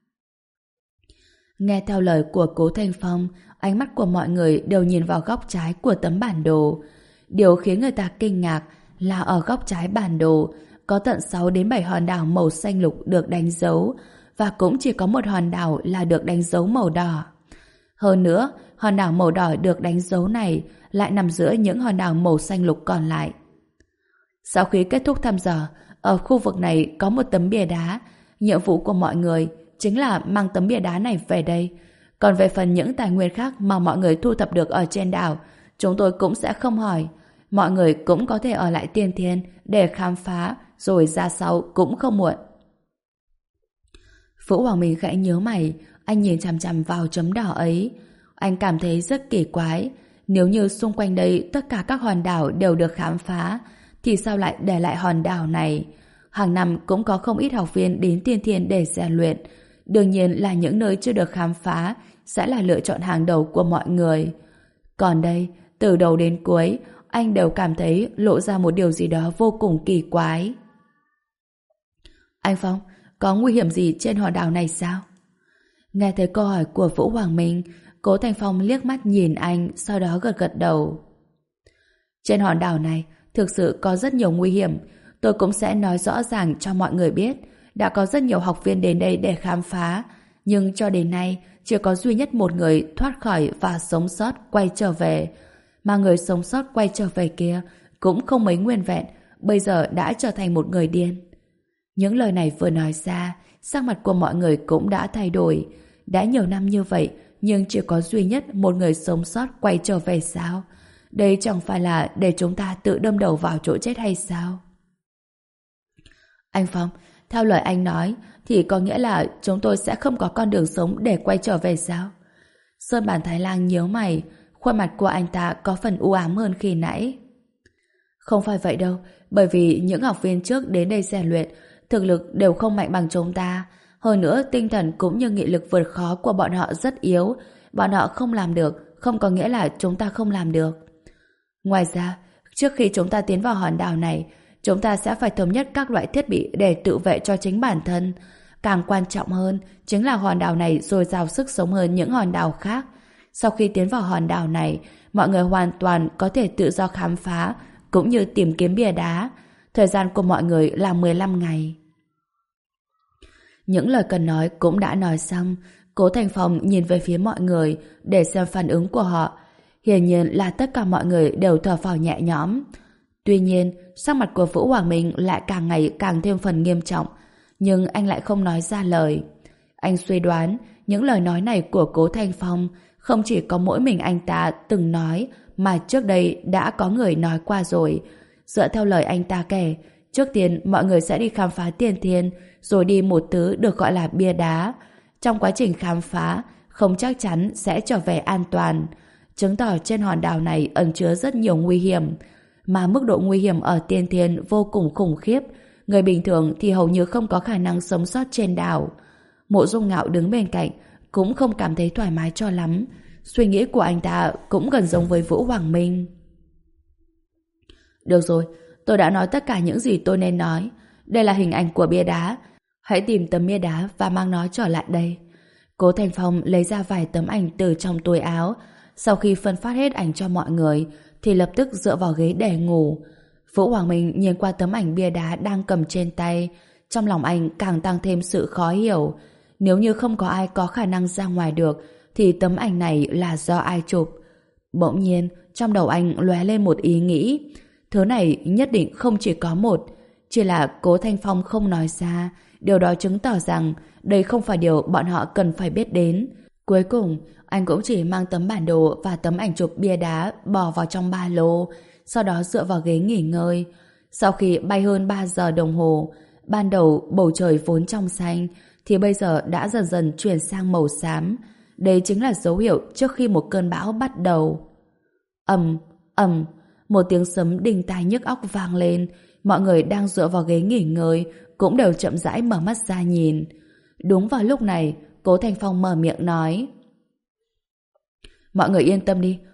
Nghe theo lời của Cố Thanh Phong, ánh mắt của mọi người đều nhìn vào góc trái của tấm bản đồ. Điều khiến người ta kinh ngạc là ở góc trái bản đồ có tận sáu đến bảy hòn đảo màu xanh lục được đánh dấu, và cũng chỉ có một hòn đảo là được đánh dấu màu đỏ. Hơn nữa, hòn đảo màu đỏ được đánh dấu này lại nằm giữa những hòn đảo màu xanh lục còn lại. Sau khi kết thúc thăm dò, ở khu vực này có một tấm bia đá. Nhiệm vụ của mọi người chính là mang tấm bia đá này về đây. Còn về phần những tài nguyên khác mà mọi người thu thập được ở trên đảo, chúng tôi cũng sẽ không hỏi. Mọi người cũng có thể ở lại Tiên Thiên để khám phá, rồi ra sau cũng không muộn. Vũ Hoàng Minh khẽ nhớ mày, anh nhìn chằm chằm vào chấm đỏ ấy. Anh cảm thấy rất kỳ quái. Nếu như xung quanh đây tất cả các hòn đảo đều được khám phá, thì sao lại để lại hòn đảo này? Hàng năm cũng có không ít học viên đến Tiên Thiên để rèn luyện. Đương nhiên là những nơi chưa được khám phá sẽ là lựa chọn hàng đầu của mọi người. Còn đây, từ đầu đến cuối, anh đều cảm thấy lộ ra một điều gì đó vô cùng kỳ quái. Anh Phong, có nguy hiểm gì trên hòn đảo này sao? Nghe thấy câu hỏi của Vũ Hoàng Minh, Cố Thanh Phong liếc mắt nhìn anh, sau đó gật gật đầu. Trên hòn đảo này thực sự có rất nhiều nguy hiểm. Tôi cũng sẽ nói rõ ràng cho mọi người biết. Đã có rất nhiều học viên đến đây để khám phá, nhưng cho đến nay chỉ có duy nhất một người thoát khỏi và sống sót quay trở về. Mà người sống sót quay trở về kia cũng không mấy nguyên vẹn, bây giờ đã trở thành một người điên. Những lời này vừa nói ra, sắc mặt của mọi người cũng đã thay đổi. Đã nhiều năm như vậy, nhưng chỉ có duy nhất một người sống sót quay trở về sao? Đây chẳng phải là để chúng ta tự đâm đầu vào chỗ chết hay sao? Anh Phong, theo lời anh nói, thì có nghĩa là chúng tôi sẽ không có con đường sống để quay trở về sao? Sơn Bản Thái Lang nhíu mày, khuôn mặt của anh ta có phần u ám hơn khi nãy. Không phải vậy đâu, bởi vì những học viên trước đến đây rèn luyện, thực lực đều không mạnh bằng chúng ta. Hơn nữa, tinh thần cũng như nghị lực vượt khó của bọn họ rất yếu. Bọn họ không làm được, không có nghĩa là chúng ta không làm được. Ngoài ra, trước khi chúng ta tiến vào hòn đảo này, chúng ta sẽ phải thống nhất các loại thiết bị để tự vệ cho chính bản thân. Càng quan trọng hơn, chính là hòn đảo này dồi dào sức sống hơn những hòn đảo khác. Sau khi tiến vào hòn đảo này, mọi người hoàn toàn có thể tự do khám phá, cũng như tìm kiếm bia đá. Thời gian của mọi người là mười lăm ngày. Những lời cần nói cũng đã nói xong. Cố Thanh Phong nhìn về phía mọi người để xem phản ứng của họ. Hiển nhiên là tất cả mọi người đều thở phào nhẹ nhõm. Tuy nhiên, sắc mặt của Vũ Hoàng Minh lại càng ngày càng thêm phần nghiêm trọng, nhưng anh lại không nói ra lời. Anh suy đoán những lời nói này của Cố Thanh Phong không chỉ có mỗi mình anh ta từng nói, mà trước đây đã có người nói qua rồi. Dựa theo lời anh ta kể, trước tiên mọi người sẽ đi khám phá Tiên Thiên, rồi đi một thứ được gọi là bia đá. Trong quá trình khám phá, không chắc chắn sẽ trở về an toàn, chứng tỏ trên hòn đảo này ẩn chứa rất nhiều nguy hiểm. Mà mức độ nguy hiểm ở Tiên Thiên vô cùng khủng khiếp, người bình thường thì hầu như không có khả năng sống sót trên đảo. Mộ Dung Ngạo đứng bên cạnh cũng không cảm thấy thoải mái cho lắm. Suy nghĩ của anh ta cũng gần giống với Vũ Hoàng Minh. Được rồi, tôi đã nói tất cả những gì tôi nên nói. Đây là hình ảnh của bia đá. Hãy tìm tấm bia đá và mang nó trở lại đây. Cố Thanh Phong lấy ra vài tấm ảnh từ trong túi áo. Sau khi phân phát hết ảnh cho mọi người thì lập tức dựa vào ghế để ngủ. Vũ Hoàng Minh nhìn qua tấm ảnh bia đá đang cầm trên tay, trong lòng anh càng tăng thêm sự khó hiểu. Nếu như không có ai có khả năng ra ngoài được thì tấm ảnh này là do ai chụp? Bỗng nhiên trong đầu anh lóe lên một ý nghĩ. Thứ này nhất định không chỉ có một. Chỉ là Cố Thanh Phong không nói ra. Điều đó chứng tỏ rằng đây không phải điều bọn họ cần phải biết đến. Cuối cùng anh cũng chỉ mang tấm bản đồ và tấm ảnh chụp bia đá bỏ vào trong ba lô, sau đó dựa vào ghế nghỉ ngơi. Sau khi bay hơn ba giờ đồng hồ, ban đầu bầu trời vốn trong xanh thì bây giờ đã dần dần chuyển sang màu xám. Đây chính là dấu hiệu trước khi một cơn bão bắt đầu. Ầm, ầm, một tiếng sấm đinh tai nhức óc vang lên. Mọi người đang dựa vào ghế nghỉ ngơi cũng đều chậm rãi mở mắt ra nhìn. Đúng vào lúc này, Cố Thanh Phong mở miệng nói: Mọi người yên tâm đi,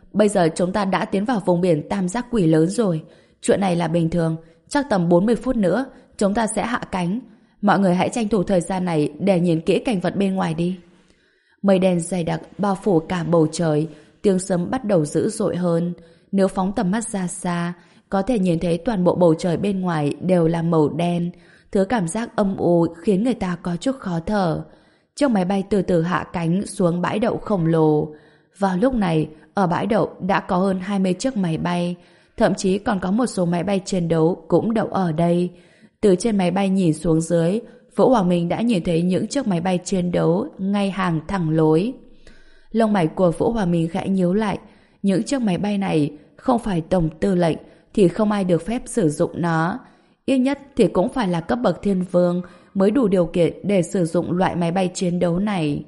bây giờ chúng ta đã tiến vào vùng biển tam giác quỷ lớn rồi. Chuyện này là bình thường, chắc tầm bốn mươi phút nữa chúng ta sẽ hạ cánh. Mọi người hãy tranh thủ thời gian này để nhìn kỹ cảnh vật bên ngoài đi. Mây đen dày đặc bao phủ cả bầu trời, tiếng sấm bắt đầu dữ dội hơn. Nếu phóng tầm mắt ra xa, có thể nhìn thấy toàn bộ bầu trời bên ngoài đều là màu đen. Thứ cảm giác âm u khiến người ta có chút khó thở. Chiếc máy bay từ từ hạ cánh xuống bãi đậu khổng lồ. Vào lúc này, ở bãi đậu đã có hơn hai mươi chiếc máy bay, thậm chí còn có một số máy bay chiến đấu cũng đậu ở đây. Từ trên máy bay nhìn xuống dưới, Vũ Hoàng Minh đã nhìn thấy những chiếc máy bay chiến đấu ngay hàng thẳng lối. Lông mày của Vũ Hoàng Minh khẽ nhíu lại. Những chiếc máy bay này không phải tổng tư lệnh thì không ai được phép sử dụng nó. Ít nhất thì cũng phải là cấp bậc thiên vương mới đủ điều kiện để sử dụng loại máy bay chiến đấu này.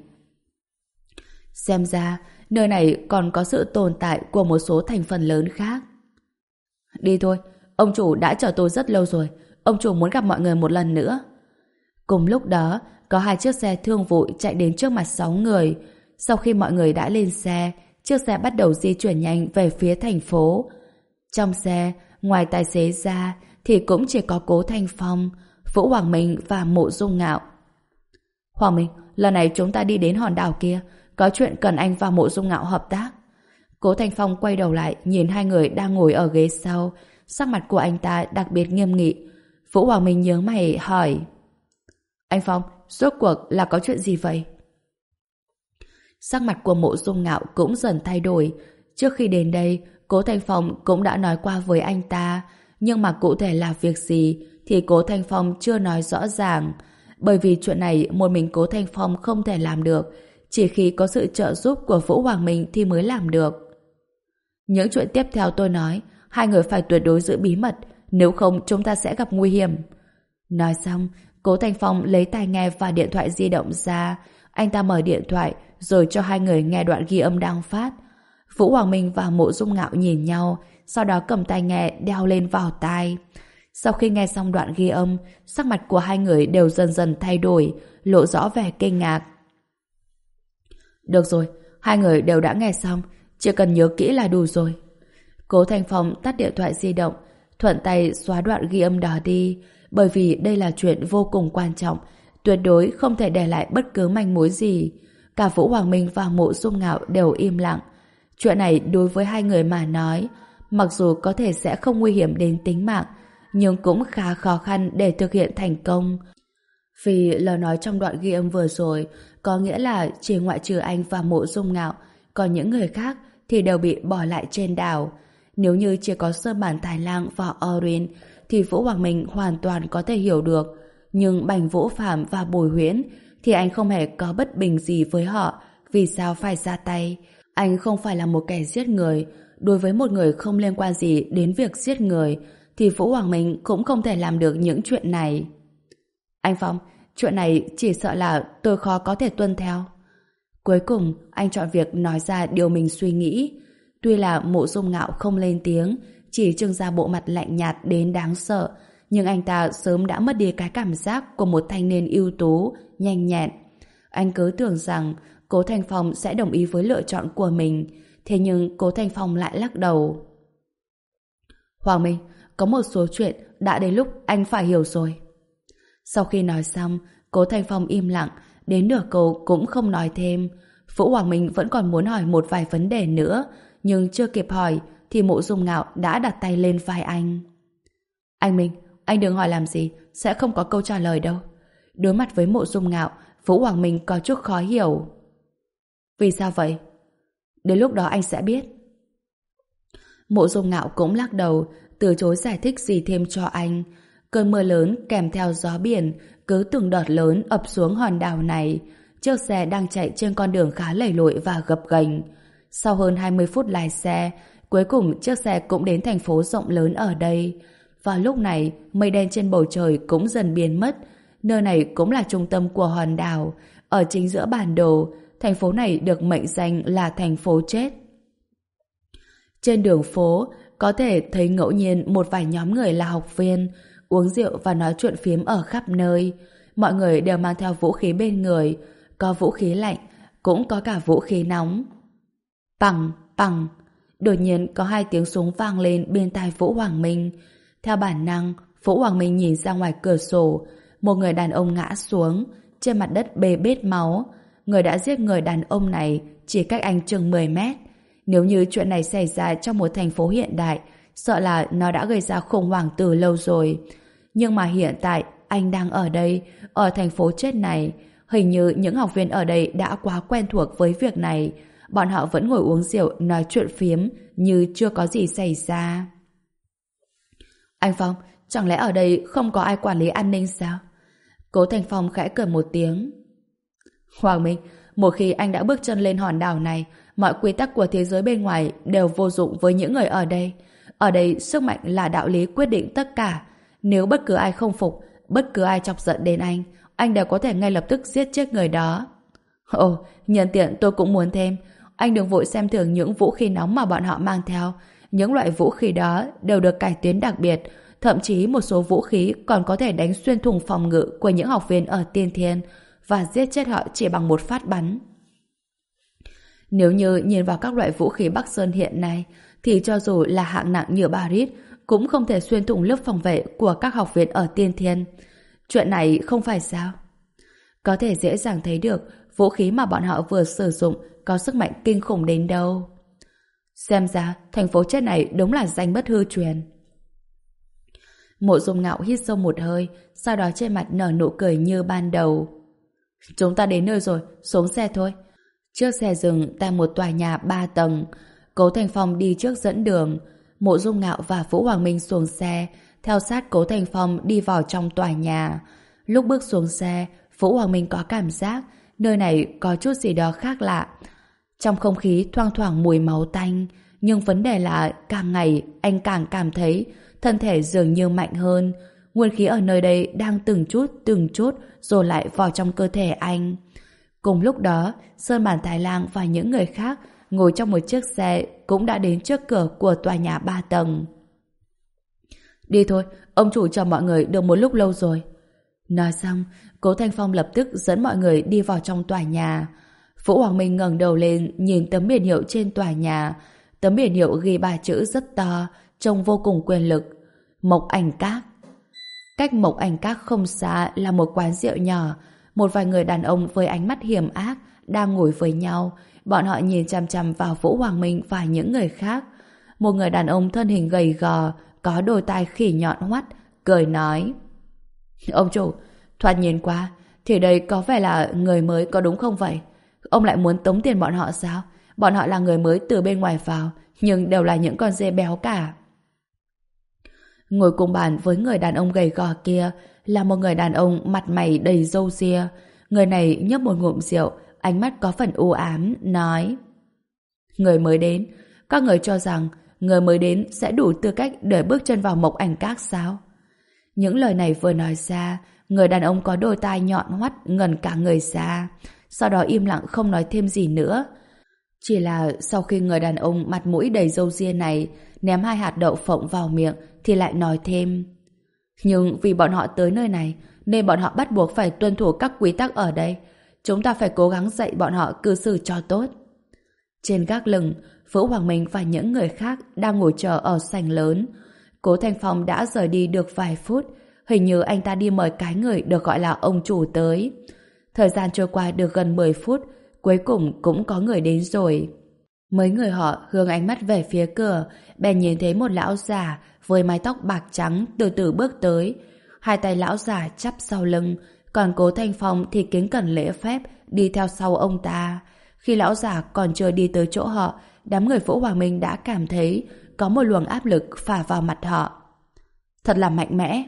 Xem ra, nơi này còn có sự tồn tại của một số thành phần lớn khác. Đi thôi, ông chủ đã chờ tôi rất lâu rồi. Ông chủ muốn gặp mọi người một lần nữa. Cùng lúc đó, có hai chiếc xe thương vụ chạy đến trước mặt sáu người. Sau khi mọi người đã lên xe, chiếc xe bắt đầu di chuyển nhanh về phía thành phố. Trong xe, ngoài tài xế ra, thì cũng chỉ có Cố Thanh Phong, Vũ Hoàng Minh và Mộ Dung Ngạo. Hoàng Minh, lần này chúng ta đi đến hòn đảo kia, có chuyện cần anh và Mộ Dung Ngạo hợp tác. Cố Thanh Phong quay đầu lại nhìn hai người đang ngồi ở ghế sau, sắc mặt của anh ta đặc biệt nghiêm nghị. Vũ Hoàng Minh nhớ mày hỏi: Anh Phong, rốt cuộc là có chuyện gì vậy? Sắc mặt của Mộ Dung Ngạo cũng dần thay đổi. Trước khi đến đây, Cố Thanh Phong cũng đã nói qua với anh ta, nhưng mà cụ thể là việc gì thì Cố Thanh Phong chưa nói rõ ràng. Bởi vì chuyện này một mình Cố Thanh Phong không thể làm được, chỉ khi có sự trợ giúp của Vũ Hoàng Minh thì mới làm được. Những chuyện tiếp theo tôi nói, hai người phải tuyệt đối giữ bí mật, nếu không chúng ta sẽ gặp nguy hiểm. Nói xong, Cố Thanh Phong lấy tai nghe và điện thoại di động ra. Anh ta mở điện thoại rồi cho hai người nghe đoạn ghi âm đang phát. Vũ Hoàng Minh và Mộ Dung Ngạo nhìn nhau, sau đó cầm tai nghe đeo lên vào tai. Sau khi nghe xong đoạn ghi âm, sắc mặt của hai người đều dần dần thay đổi, lộ rõ vẻ kinh ngạc. Được rồi, hai người đều đã nghe xong, chỉ cần nhớ kỹ là đủ rồi. Cố Thanh Phong tắt điện thoại di động, thuận tay xóa đoạn ghi âm đó đi, bởi vì đây là chuyện vô cùng quan trọng, tuyệt đối không thể để lại bất cứ manh mối gì. Cả Vũ Hoàng Minh và Mộ Dung Ngạo đều im lặng. Chuyện này đối với hai người mà nói, mặc dù có thể sẽ không nguy hiểm đến tính mạng, nhưng cũng khá khó khăn để thực hiện thành công. Vì lời nói trong đoạn ghi âm vừa rồi có nghĩa là chỉ ngoại trừ anh và Mộ Dung Ngạo, còn những người khác thì đều bị bỏ lại trên đảo. Nếu như chỉ có Sơ Bản Thái Lang và Orin thì Vũ Hoàng Minh hoàn toàn có thể hiểu được, nhưng Bành Vũ Phạm và Bùi Huyễn thì anh không hề có bất bình gì với họ. Vì sao phải ra tay? Anh không phải là một kẻ giết người. Đối với một người không liên quan gì đến việc giết người thì Vũ Hoàng Minh cũng không thể làm được những chuyện này. Anh Phong, chuyện này chỉ sợ là tôi khó có thể tuân theo. Cuối cùng, anh chọn việc nói ra điều mình suy nghĩ. Tuy là Mộ Dung Ngạo không lên tiếng, chỉ trưng ra bộ mặt lạnh nhạt đến đáng sợ, nhưng anh ta sớm đã mất đi cái cảm giác của một thanh niên ưu tú, nhanh nhẹn. Anh cứ tưởng rằng Cố Thanh Phong sẽ đồng ý với lựa chọn của mình, thế nhưng Cố Thanh Phong lại lắc đầu. Hoàng Minh, có một số chuyện đã đến lúc anh phải hiểu rồi. Sau khi nói xong, Cố Thanh Phong im lặng, đến nửa câu cũng không nói thêm. Vũ Hoàng Minh vẫn còn muốn hỏi một vài vấn đề nữa, nhưng chưa kịp hỏi thì Mộ Dung Ngạo đã đặt tay lên vai anh. Anh Minh, anh đừng hỏi làm gì, sẽ không có câu trả lời đâu. Đối mặt với Mộ Dung Ngạo, Vũ Hoàng Minh có chút khó hiểu. Vì sao vậy? Đến lúc đó anh sẽ biết. Mộ Dung Ngạo cũng lắc đầu, từ chối giải thích gì thêm cho anh. Cơn mưa lớn kèm theo gió biển cứ từng đợt lớn ập xuống hòn đảo này. Chiếc xe đang chạy trên con đường khá lầy lội và gập ghềnh. Sau hơn hai mươi phút lái xe, cuối cùng chiếc xe cũng đến thành phố rộng lớn ở đây. Vào lúc này, mây đen trên bầu trời cũng dần biến mất. Nơi này cũng là trung tâm của hòn đảo. Ở chính giữa bản đồ, thành phố này được mệnh danh là thành phố chết. Trên đường phố, có thể thấy ngẫu nhiên một vài nhóm người là học viên, uống rượu và nói chuyện phiếm ở khắp nơi. Mọi người đều mang theo vũ khí bên người, có vũ khí lạnh, cũng có cả vũ khí nóng. Pằng, pằng, Đột nhiên có hai tiếng súng vang lên bên tai Vũ Hoàng Minh. Theo bản năng, Vũ Hoàng Minh nhìn ra ngoài cửa sổ. Một người đàn ông ngã xuống, trên mặt đất bê bết máu. Người đã giết người đàn ông này chỉ cách anh chừng mười mét. Nếu như chuyện này xảy ra trong một thành phố hiện đại, sợ là nó đã gây ra khủng hoảng từ lâu rồi. Nhưng mà hiện tại, anh đang ở đây, ở thành phố chết này. Hình như những học viên ở đây đã quá quen thuộc với việc này. Bọn họ vẫn ngồi uống rượu, nói chuyện phiếm, như chưa có gì xảy ra. Anh Phong, chẳng lẽ ở đây không có ai quản lý an ninh sao? Cố Thành Phong khẽ cười một tiếng. Hoàng Minh, một khi anh đã bước chân lên hòn đảo này, mọi quy tắc của thế giới bên ngoài đều vô dụng với những người ở đây. Ở đây, sức mạnh là đạo lý quyết định tất cả. Nếu bất cứ ai không phục, bất cứ ai chọc giận đến anh, anh đều có thể ngay lập tức giết chết người đó. Ồ, nhân tiện tôi cũng muốn thêm. Anh đừng vội xem thường những vũ khí nóng mà bọn họ mang theo. Những loại vũ khí đó đều được cải tiến đặc biệt. Thậm chí một số vũ khí còn có thể đánh xuyên thủng phòng ngự của những học viên ở Tiên Thiên và giết chết họ chỉ bằng một phát bắn. Nếu như nhìn vào các loại vũ khí Bắc Sơn hiện nay, thì cho dù là hạng nặng như Barit cũng không thể xuyên thủng lớp phòng vệ của các học viên ở Tiên Thiên. Chuyện này không phải sao? Có thể dễ dàng thấy được vũ khí mà bọn họ vừa sử dụng có sức mạnh kinh khủng đến đâu. Xem ra thành phố chết này đúng là danh bất hư truyền. Mộ Dung Ngạo hít sâu một hơi, sau đó trên mặt nở nụ cười như ban đầu. Chúng ta đến nơi rồi, xuống xe thôi. Chiếc xe dừng tại một tòa nhà ba tầng. Cố Thành Phong đi trước dẫn đường. Mộ Dung Ngạo và Vũ Hoàng Minh xuống xe, theo sát Cố Thành Phong đi vào trong tòa nhà. Lúc bước xuống xe, Vũ Hoàng Minh có cảm giác nơi này có chút gì đó khác lạ. Trong không khí thoang thoảng mùi máu tanh, nhưng vấn đề là càng ngày anh càng cảm thấy thân thể dường như mạnh hơn. Nguyên khí ở nơi đây đang từng chút từng chút rồi lại vào trong cơ thể anh. Cùng lúc đó, Sơn Bản Thái Lang và những người khác ngồi trong một chiếc xe cũng đã đến trước cửa của tòa nhà ba tầng. Đi thôi, ông chủ chờ mọi người được một lúc lâu rồi. Nói xong, Cố Thanh Phong lập tức dẫn mọi người đi vào trong tòa nhà. Vũ Hoàng Minh ngẩng đầu lên nhìn tấm biển hiệu trên tòa nhà. Tấm biển hiệu ghi ba chữ rất to, trông vô cùng quyền lực. Mộc Ảnh Các. Cách Mộc Ảnh Các không xa là một quán rượu nhỏ. Một vài người đàn ông với ánh mắt hiểm ác đang ngồi với nhau. Bọn họ nhìn chằm chằm vào Vũ Hoàng Minh và những người khác. Một người đàn ông thân hình gầy gò, có đôi tai khỉ nhọn hoắt, cười nói: Ông chủ, thoạt nhìn qua thì đây có vẻ là người mới có đúng không vậy? Ông lại muốn tống tiền bọn họ sao? Bọn họ là người mới từ bên ngoài vào, nhưng đều là những con dê béo cả. Ngồi cùng bàn với người đàn ông gầy gò kia là một người đàn ông mặt mày đầy râu ria. Người này nhấp một ngụm rượu, ánh mắt có phần u ám, nói: Người mới đến, các người cho rằng người mới đến sẽ đủ tư cách để bước chân vào Mộc Ảnh Các sao? Những lời này vừa nói ra, người đàn ông có đôi tai nhọn hoắt ngẩn cả người ra, sau đó im lặng không nói thêm gì nữa. Chỉ là sau khi người đàn ông mặt mũi đầy râu ria này ném hai hạt đậu phộng vào miệng thì lại nói thêm: Nhưng vì bọn họ tới nơi này nên bọn họ bắt buộc phải tuân thủ các quy tắc ở đây. Chúng ta phải cố gắng dạy bọn họ cư xử cho tốt. Trên gác lửng, Vũ Hoàng Minh và những người khác đang ngồi chờ ở sảnh lớn. Cố Thanh Phong đã rời đi được vài phút. Hình như anh ta đi mời cái người được gọi là ông chủ tới. Thời gian trôi qua được gần mười phút, cuối cùng cũng có người đến rồi. Mấy người họ hướng ánh mắt về phía cửa, bèn nhìn thấy một lão già với mái tóc bạc trắng từ từ bước tới. Hai tay lão già chắp sau lưng, còn Cố Thanh Phong thì kính cẩn lễ phép đi theo sau ông ta. Khi lão già còn chưa đi tới chỗ họ, đám người Vũ Hoàng Minh đã cảm thấy có một luồng áp lực phả vào mặt họ. Thật là mạnh mẽ.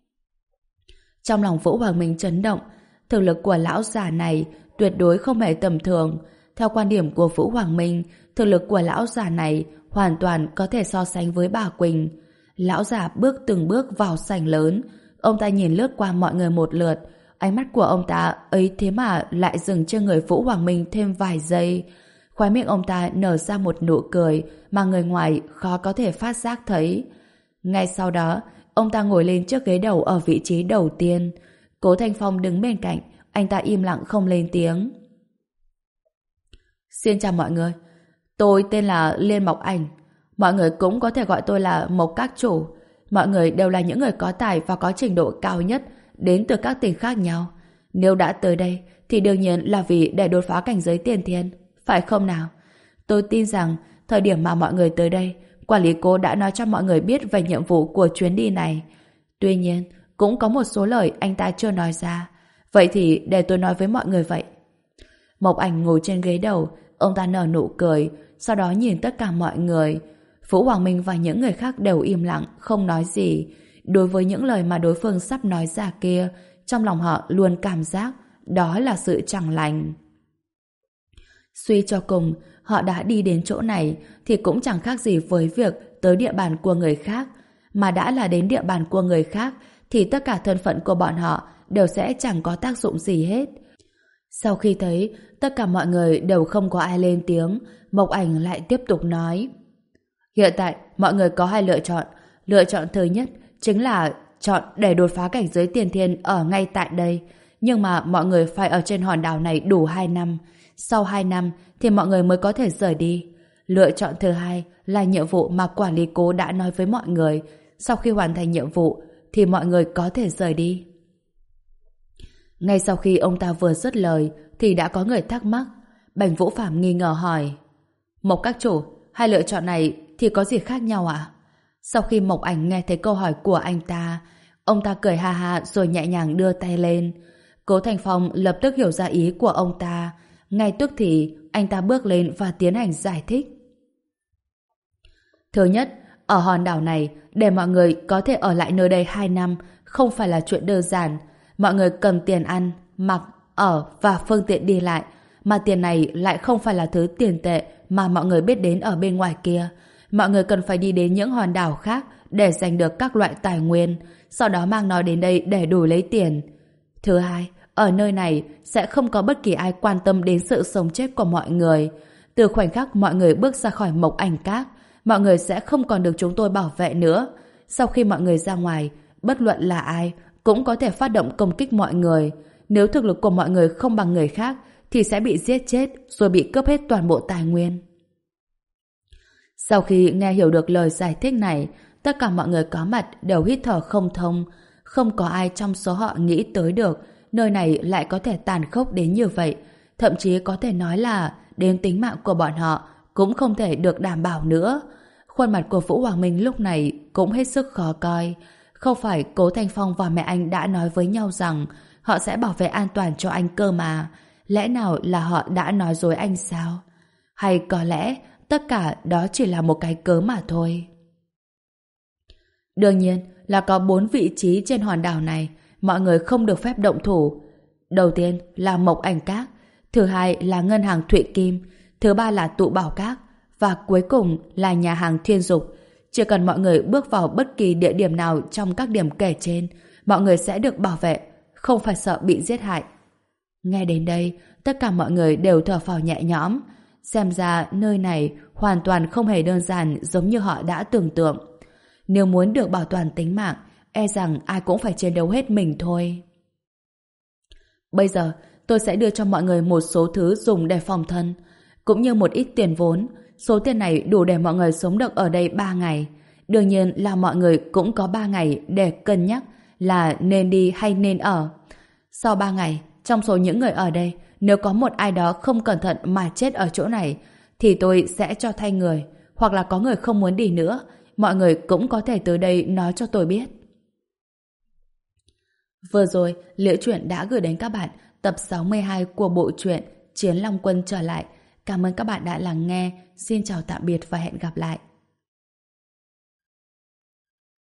Trong lòng Vũ Hoàng Minh chấn động, thực lực của lão già này tuyệt đối không hề tầm thường. Theo quan điểm của Vũ Hoàng Minh, thực lực của lão già này hoàn toàn có thể so sánh với bà Quỳnh. Lão già bước từng bước vào sảnh lớn, ông ta nhìn lướt qua mọi người một lượt, ánh mắt của ông ta ấy thế mà lại dừng trên người Vũ Hoàng Minh thêm vài giây. Khóe miệng ông ta nở ra một nụ cười mà người ngoài khó có thể phát giác thấy. Ngay sau đó, ông ta ngồi lên chiếc ghế đầu ở vị trí đầu tiên. Cố Thanh Phong đứng bên cạnh, anh ta im lặng không lên tiếng. Xin chào mọi người, tôi tên là Liên Mộc Ảnh. Mọi người cũng có thể gọi tôi là Mộc các chủ. Mọi người đều là những người có tài và có trình độ cao nhất, đến từ các tỉnh khác nhau. Nếu đã tới đây, thì đương nhiên là vì để đột phá cảnh giới tiên thiên, phải không nào? Tôi tin rằng, thời điểm mà mọi người tới đây, quản lý cố đã nói cho mọi người biết về nhiệm vụ của chuyến đi này. Tuy nhiên, cũng có một số lời anh ta chưa nói ra. Vậy thì để tôi nói với mọi người vậy. Mộc Ảnh ngồi trên ghế đầu, ông ta nở nụ cười, sau đó nhìn tất cả mọi người. Vũ Hoàng Minh và những người khác đều im lặng, không nói gì. Đối với những lời mà đối phương sắp nói ra kia, trong lòng họ luôn cảm giác đó là sự chẳng lành. Suy cho cùng, họ đã đi đến chỗ này thì cũng chẳng khác gì với việc tới địa bàn của người khác. Mà đã là đến địa bàn của người khác thì tất cả thân phận của bọn họ đều sẽ chẳng có tác dụng gì hết. Sau khi thấy tất cả mọi người đều không có ai lên tiếng, Mộc Ảnh lại tiếp tục nói: Hiện tại, mọi người có hai lựa chọn. Lựa chọn thứ nhất chính là chọn để đột phá cảnh giới tiên thiên ở ngay tại đây. Nhưng mà mọi người phải ở trên hòn đảo này đủ hai năm. Sau hai năm thì mọi người mới có thể rời đi. Lựa chọn thứ hai là nhiệm vụ mà quản lý cố đã nói với mọi người. Sau khi hoàn thành nhiệm vụ thì mọi người có thể rời đi. Ngay sau khi ông ta vừa dứt lời thì đã có người thắc mắc. Bành Vũ Phạm nghi ngờ hỏi: Mộc các chủ, hai lựa chọn này thì có gì khác nhau ạ? Sau khi Mộc Ảnh nghe thấy câu hỏi của anh ta, ông ta cười ha ha rồi nhẹ nhàng đưa tay lên. Cố Thành Phong lập tức hiểu ra ý của ông ta. Ngay tức thì anh ta bước lên và tiến hành giải thích. Thứ nhất, ở hòn đảo này, để mọi người có thể ở lại nơi đây hai năm không phải là chuyện đơn giản. Mọi người cần tiền ăn, mặc, ở và phương tiện đi lại. Mà tiền này lại không phải là thứ tiền tệ mà mọi người biết đến ở bên ngoài kia. Mọi người cần phải đi đến những hòn đảo khác để giành được các loại tài nguyên, sau đó mang nó đến đây để đổi lấy tiền. Thứ hai, ở nơi này sẽ không có bất kỳ ai quan tâm đến sự sống chết của mọi người. Từ khoảnh khắc mọi người bước ra khỏi Mộc Ảnh Các, mọi người sẽ không còn được chúng tôi bảo vệ nữa. Sau khi mọi người ra ngoài, bất luận là ai cũng có thể phát động công kích mọi người. Nếu thực lực của mọi người không bằng người khác thì sẽ bị giết chết rồi bị cướp hết toàn bộ tài nguyên. Sau khi nghe hiểu được lời giải thích này, tất cả mọi người có mặt đều hít thở không thông. Không có ai trong số họ nghĩ tới được nơi này lại có thể tàn khốc đến như vậy. Thậm chí có thể nói là đến tính mạng của bọn họ cũng không thể được đảm bảo nữa. Khuôn mặt của Vũ Hoàng Minh lúc này cũng hết sức khó coi. Không phải Cố Thành Phong và mẹ anh đã nói với nhau rằng họ sẽ bảo vệ an toàn cho anh cơ mà. Lẽ nào là họ đã nói dối anh sao? Hay có lẽ tất cả đó chỉ là một cái cớ mà thôi. Đương nhiên là có bốn vị trí trên hòn đảo này mọi người không được phép động thủ. Đầu tiên là Mộc Ảnh Các, thứ hai là Ngân hàng Thụy Kim, thứ ba là Tụ Bảo Các và cuối cùng là nhà hàng Thiên Dục. Chỉ cần mọi người bước vào bất kỳ địa điểm nào trong các điểm kể trên, mọi người sẽ được bảo vệ, không phải sợ bị giết hại. Nghe đến đây, tất cả mọi người đều thở phào nhẹ nhõm. Xem ra nơi này hoàn toàn không hề đơn giản giống như họ đã tưởng tượng. Nếu muốn được bảo toàn tính mạng, e rằng ai cũng phải chiến đấu hết mình thôi. Bây giờ, tôi sẽ đưa cho mọi người một số thứ dùng để phòng thân, cũng như một ít tiền vốn. Số tiền này đủ để mọi người sống được ở đây ba ngày. Đương nhiên là mọi người cũng có ba ngày để cân nhắc là nên đi hay nên ở. Sau ba ngày, trong số những người ở đây, nếu có một ai đó không cẩn thận mà chết ở chỗ này, thì tôi sẽ cho thay người. Hoặc là có người không muốn đi nữa, mọi người cũng có thể tới đây nói cho tôi biết. Vừa rồi, Liễu Chuyện đã gửi đến các bạn tập sáu mươi hai của bộ truyện Chiến Long Quân trở lại. Cảm ơn các bạn đã lắng nghe. Xin chào tạm biệt và hẹn gặp lại.